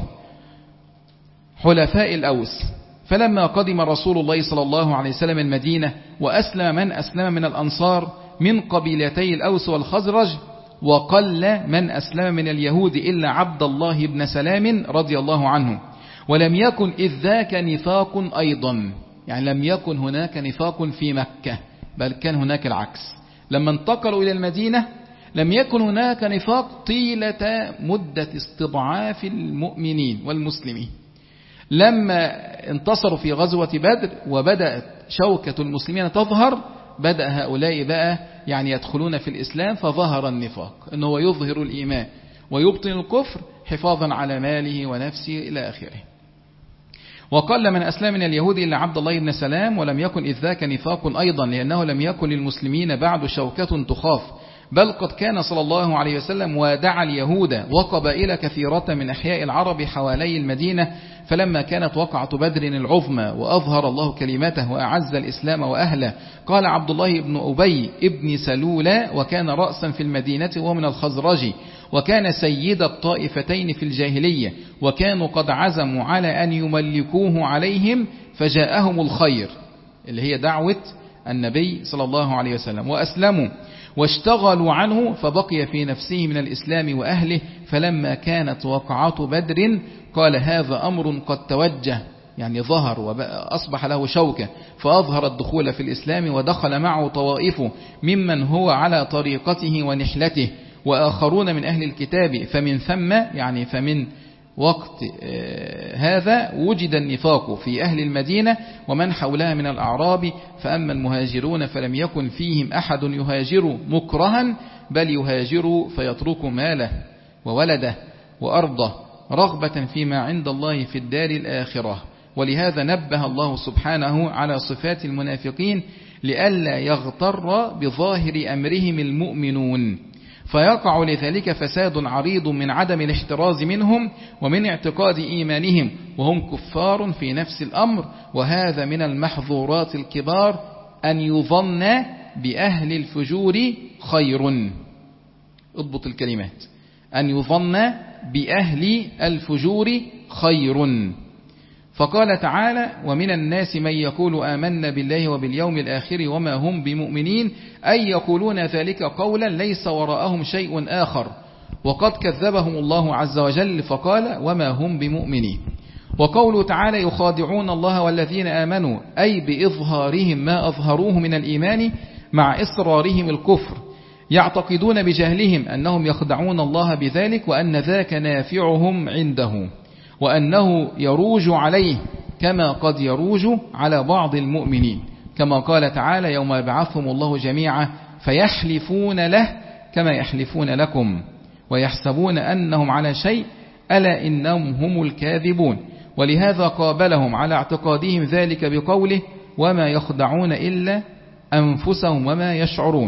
حلفاء الأوس. فلما قدم رسول الله صلى الله عليه وسلم المدينة وأسلم من أسلم من الأنصار من قبيلتي الأوس والخزرج، وقل من أسلم من اليهود إلا عبد الله بن سلام رضي الله عنه، ولم يكن إذ ذاك نفاق أيضا، يعني لم يكن هناك نفاق في مكة، بل كان هناك العكس. لما انتقلوا إلى المدينة لم يكن هناك نفاق طيلة مدة استضعاف المؤمنين والمسلمين. لما انتصروا في غزوة بدر وبدأت شوكة المسلمين تظهر، بدأ هؤلاء بقى يعني يدخلون في الإسلام، فظهر النفاق أنه يظهر الإيمان ويبطن الكفر حفاظا على ماله ونفسه إلى آخره. وقل من أسلم من اليهود إلا عبد الله بن سلام، ولم يكن إذ ذاك نفاق أيضا، لأنه لم يكن للمسلمين بعد شوكة تخاف، بل قد كان صلى الله عليه وسلم وادع اليهود وقبائل كثيرة من أحياء العرب حوالي المدينة. فلما كانت وقعة بدر العظمى وأظهر الله كلمته وأعز الإسلام وأهله، قال عبد الله بن أبي ابن سلولة، وكان رأسا في المدينة ومن الخزرج، وكان سيد الطائفتين في الجاهلية، وكانوا قد عزموا على أن يملكوه عليهم، فجاءهم الخير اللي هي دعوة النبي صلى الله عليه وسلم، وأسلموا واشتغلوا عنه، فبقي في نفسه من الإسلام وأهله. فلما كانت وقعة بدر قال هذا أمر قد توجه، يعني ظهر وأصبح له شوكة، فأظهر الدخول في الإسلام، ودخل معه طوائفه ممن هو على طريقته ونحلته، وآخرون من أهل الكتاب. فمن ثم يعني فمن وقت هذا وجد النفاق في أهل المدينة ومن حولها من الأعراب. فأما المهاجرون فلم يكن فيهم أحد يهاجر مكرها، بل يهاجر فيترك ماله وولده وأرضه رغبة فيما عند الله في الدار الآخرة. ولهذا نبه الله سبحانه على صفات المنافقين لئلا يغتر بظاهر أمرهم المؤمنون، فيقع لذلك فساد عريض من عدم الاحتراز منهم ومن اعتقاد إيمانهم، وهم كفار في نفس الأمر. وهذا من المحظورات الكبار أن يظن بأهل الفجور خير. اضبط الكلمات: أن يظن بأهل الفجور خير. فقال تعالى: ومن الناس من يقول آمنا بالله وباليوم الآخر وما هم بمؤمنين، أي يقولون ذلك قولا ليس وراءهم شيء آخر، وقد كذبهم الله عز وجل فقال: وما هم بمؤمنين. وقوله تعالى: يخادعون الله والذين آمنوا، أي بإظهارهم ما أظهروه من الإيمان مع إصرارهم الكفر، يعتقدون بجهلهم أنهم يخدعون الله بذلك، وأن ذاك نافعهم عنده، وأنه يروج عليه كما قد يروج على بعض المؤمنين، كما قال تعالى: يوم يبعثهم الله جميعا فيحلفون له كما يحلفون لكم ويحسبون أنهم على شيء ألا إنهم هم الكاذبون. ولهذا قابلهم على اعتقادهم ذلك بقوله: وما يخدعون إلا أنفسهم وما يشعرون.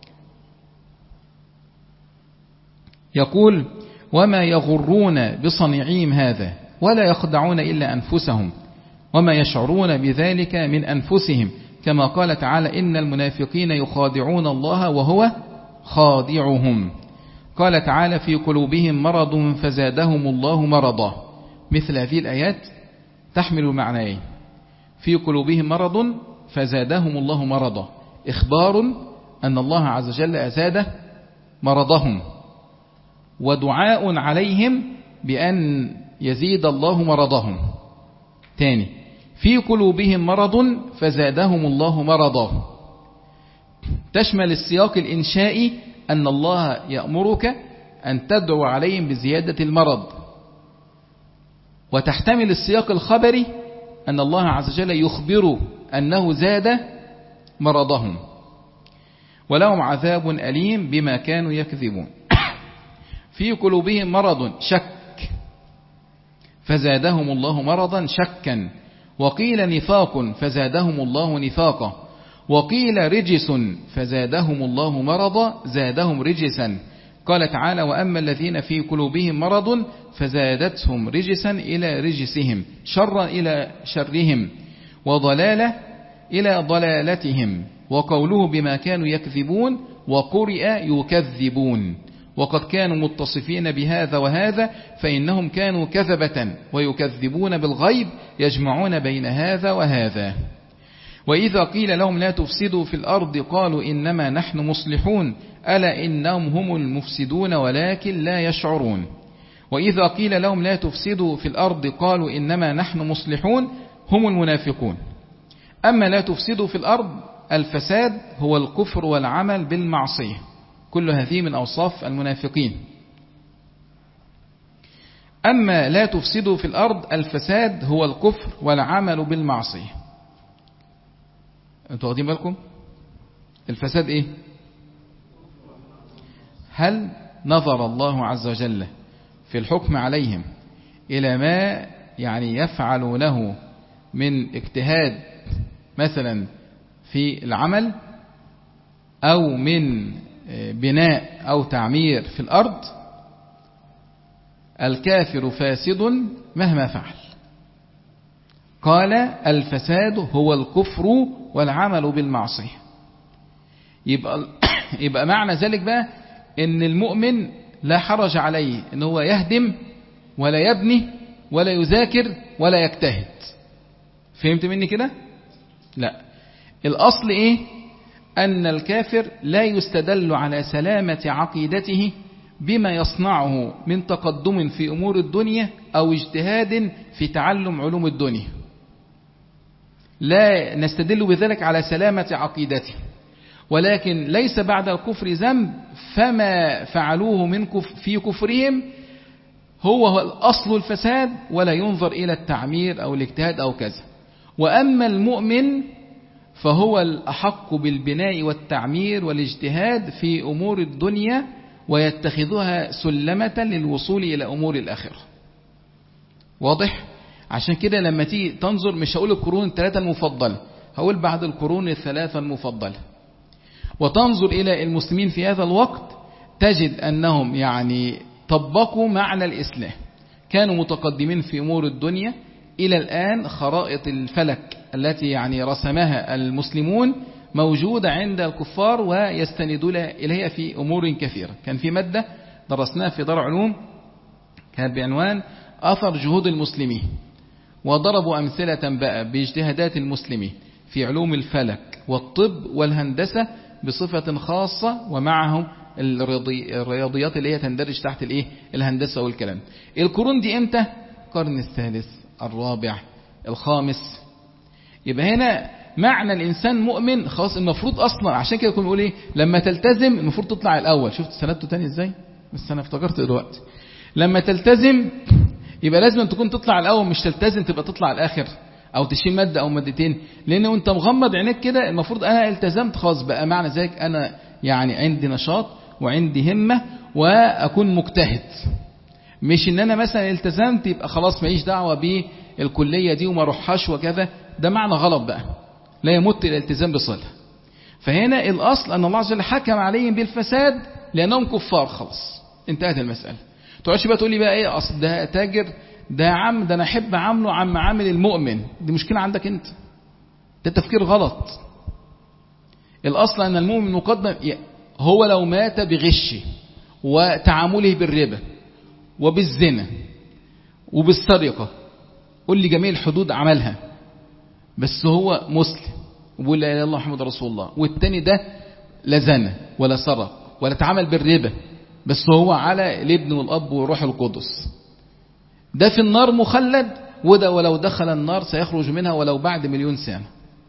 يقول: وما يغرون بصنيعهم هذا، ولا يخدعون إلا أنفسهم وما يشعرون بذلك من أنفسهم، كما قال تعالى: إن المنافقين يخادعون الله وهو خادعهم. قال تعالى: في قلوبهم مرض فزادهم الله مرضا. مثل هذه الآيات تحمل معنيين: في قلوبهم مرض فزادهم الله مرضا، إخبار أن الله عز وجل أزاد مرضهم، ودعاء عليهم بأن يزيد الله مرضهم. تاني: في قلوبهم مرض فزادهم الله مرضا، تشمل السياق الإنشائي أن الله يأمرك أن تدعو عليهم بزيادة المرض، وتحتمل السياق الخبري أن الله عز وجل يخبر أنه زاد مرضهم، ولهم عذاب أليم بما كانوا يكذبون. في قلوبهم مرض، شك، فزادهم الله مرضا شكا، وقيل نفاق فزادهم الله نفاقا، وقيل رجس فزادهم الله مرضا زادهم رجسا. قال تعالى: وأما الذين في قلوبهم مرض فزادتهم رجسا إلى رجسهم، شرا إلى شرهم، وضلالة إلى ضلالتهم. وقوله بما كانوا يكذبون، وقرئ يكذبون، وقد كانوا متصفين بهذا وهذا، فإنهم كانوا كذبة ويكذبون بالغيب، يجمعون بين هذا وهذا. وإذا قيل لهم لا تفسدوا في الأرض قالوا إنما نحن مصلحون، ألا إنهم هم المفسدون ولكن لا يشعرون. وإذا قيل لهم لا تفسدوا في الأرض قالوا إنما نحن مصلحون، هم المنافقون. أما لا تفسدوا في الأرض، الفساد هو الكفر والعمل بالمعصية، كل هذه من أوصاف المنافقين. أما لا تفسدوا في الأرض، الفساد هو الكفر والعمل بالمعصية. أنتوا واخدين بالكم؟ الفساد إيه؟ هل نظر الله عز وجل في الحكم عليهم إلى ما يعني يفعلونه من اجتهاد مثلا في العمل، أو من بناء أو تعمير في الأرض؟ الكافر فاسد مهما فعل. قال: الفساد هو الكفر والعمل بالمعصية. يبقى, يبقى معنى ذلك بقى إن المؤمن لا حرج عليه إن هو يهدم ولا يبني ولا يذاكر ولا يجتهد. فهمت مني كده؟ لا، الأصل إيه؟ أن الكافر لا يستدل على سلامة عقيدته بما يصنعه من تقدم في أمور الدنيا أو اجتهاد في تعلم علوم الدنيا، لا نستدل بذلك على سلامة عقيدته، ولكن ليس بعد الكفر ذنب، فما فعلوه من كف في كفرهم هو الأصل الفساد، ولا ينظر إلى التعمير أو الاجتهاد أو كذا. وأما المؤمن فهو الأحق بالبناء والتعمير والاجتهاد في أمور الدنيا، ويتخذها سلمة للوصول إلى أمور الآخرة. واضح؟ عشان كده لما تيجي تنظر، مش هقول القرون الثلاثة المفضلة، هقول بعد القرون الثلاثة المفضلة، وتنظر إلى المسلمين في هذا الوقت، تجد أنهم يعني طبقوا معنى الإسلام، كانوا متقدمين في أمور الدنيا. إلى الآن خرائط الفلك التي يعني رسمها المسلمون موجودة عند الكفار ويستندون إليها في أمور كثيرة. كان في مادة درسناها في دار علوم كانت بعنوان أثر جهود المسلمين، وضربوا أمثلة بقى باجتهادات المسلمين في علوم الفلك والطب والهندسة بصفة خاصة، ومعهم الرياضيات اللي هي تندرج تحت الايه الهندسة والكلام. القرون دي امتى؟ القرن الثالث، الرابع، الخامس. يبقى هنا معنى الإنسان مؤمن خلاص المفروض أصلا، عشان كده كنا بنقول إيه، لما تلتزم المفروض تطلع الأول. شفت سندته تاني إزاي؟ بس أنا افتكرت دلوقتي، لما تلتزم يبقى لازم أن تكون تطلع الأول، مش تلتزم تبقى تطلع الآخر أو تشيل مادة أو مادتين. لأن وأنت مغمض عينيك كده المفروض أنا التزمت خلاص بقى، معنى ذلك أنا يعني عندي نشاط وعندي همة وأكون مجتهد. مش إن أنا مثلا التزمت يبقى خلاص ماليش دعوة بالكلية دي وما روحهاش وكذا، ده معنى غلط بقى، لا يمت الالتزام بصلة. فهنا الأصل أن الله عز وجل حكم عليهم بالفساد لأنهم كفار، خلاص انتهت المسألة. تقعدش بقى تقول لي بقى إيه، أصل ده تاجر، ده عم، ده أنا أحب عامله عم عامل المؤمن، دي مشكلة عندك أنت، ده تفكير غلط. الأصل أن المؤمن مقدم، هو لو مات بغش وتعامله بالربا وبالزنا وبالسرقة، قل لي جميع الحدود عملها، بس هو مسلم وبيقول لا إله إلا الله محمد رسول الله، والتاني ده لا زنا ولا سرق ولا تعامل بالربا، بس هو على الابن والأب والروح القدس، ده في النار مخلد، وده ولو دخل النار سيخرج منها ولو بعد مليون سنة.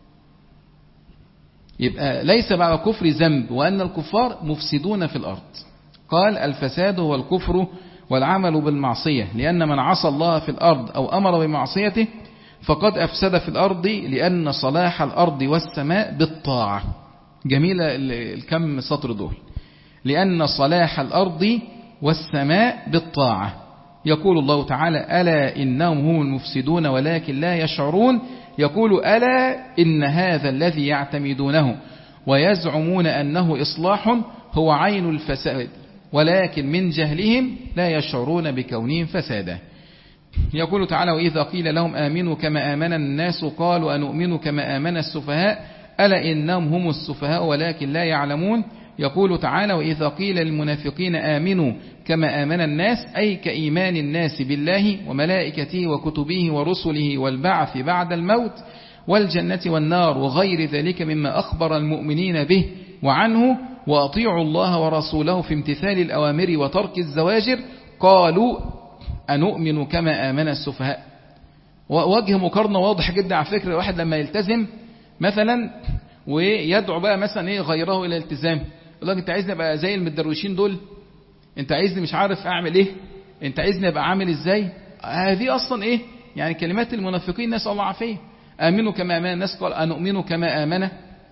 يبقى ليس بعد كفر ذنب، وأن الكفار مفسدون في الأرض. قال: الفساد هو الكفر والعمل بالمعصية، لأن من عصى الله في الأرض أو أمر بمعصيته فقد أفسد في الأرض، لأن صلاح الأرض والسماء بالطاعة. جميلة الكم سطر دول، لأن صلاح الأرض والسماء بالطاعة، يقول الله تعالى ألا إنهم هم المفسدون ولكن لا يشعرون. يقول ألا إن هذا الذي يعتمدونه ويزعمون أنه إصلاح هو عين الفساد ولكن من جهلهم لا يشعرون بكونهم فسادا. يقول تعالى وإذا قيل لهم آمنوا كما آمن الناس قالوا أنؤمن كما آمن السفهاء ألا إنهم هم السفهاء ولكن لا يعلمون. يقول تعالى وإذا قيل للمنافقين آمنوا كما آمن الناس أي كإيمان الناس بالله وملائكته وكتبه ورسله والبعث بعد الموت والجنة والنار وغير ذلك مما أخبر المؤمنين به وعنه وأطيعوا الله ورسوله في امتثال الأوامر وترك الزواجر قالوا أنؤمن كما آمن السفهاء. ووجه مقارنة واضح جدا على فكرة. واحد لما يلتزم مثلا ويدعو بقى مثلا ايه غيره الى الالتزام يقول لك انت عايزني ابقى زي المدروشين دول، انت عايزني مش عارف اعمل ايه، انت عايزني ابقى عامل ازاي. هذه اصلا ايه يعني كلمات المنافقين نسأل الله عافية. آمنوا كما آمن الناس قال أنؤمن كما آمن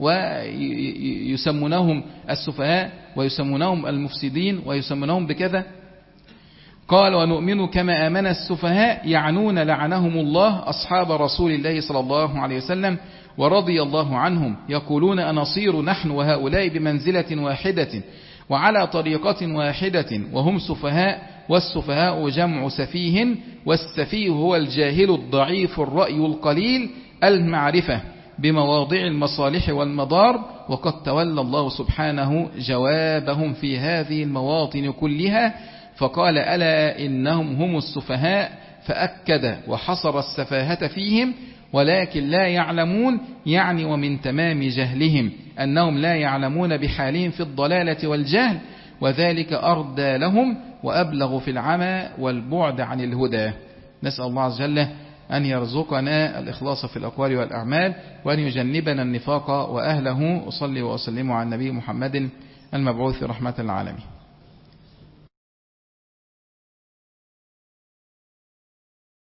ويسمونهم السفهاء ويسمونهم المفسدين ويسمونهم بكذا. قال ونؤمن كما آمن السفهاء يعنون لعنهم الله أصحاب رسول الله صلى الله عليه وسلم ورضي الله عنهم يقولون أنصير نحن وهؤلاء بمنزلة واحدة وعلى طريقة واحدة وهم سفهاء والسفهاء جمع سفيه والسفيه هو الجاهل الضعيف الرأي القليل المعرفة بمواضع المصالح والمضار. وقد تولى الله سبحانه جوابهم في هذه المواطن كلها فقال ألا إنهم هم السفهاء فأكد وحصر السفاهة فيهم ولكن لا يعلمون يعني ومن تمام جهلهم أنهم لا يعلمون بحالهم في الضلالة والجهل وذلك أردى لهم وأبلغ في العمى والبعد عن الهدى. نسأل الله عز وجل أن يرزقنا الإخلاص في الأقوال والأعمال وأن يجنبنا النفاق وأهله. أصلي وأسلم على النبي محمد المبعوث رحمة العالمين.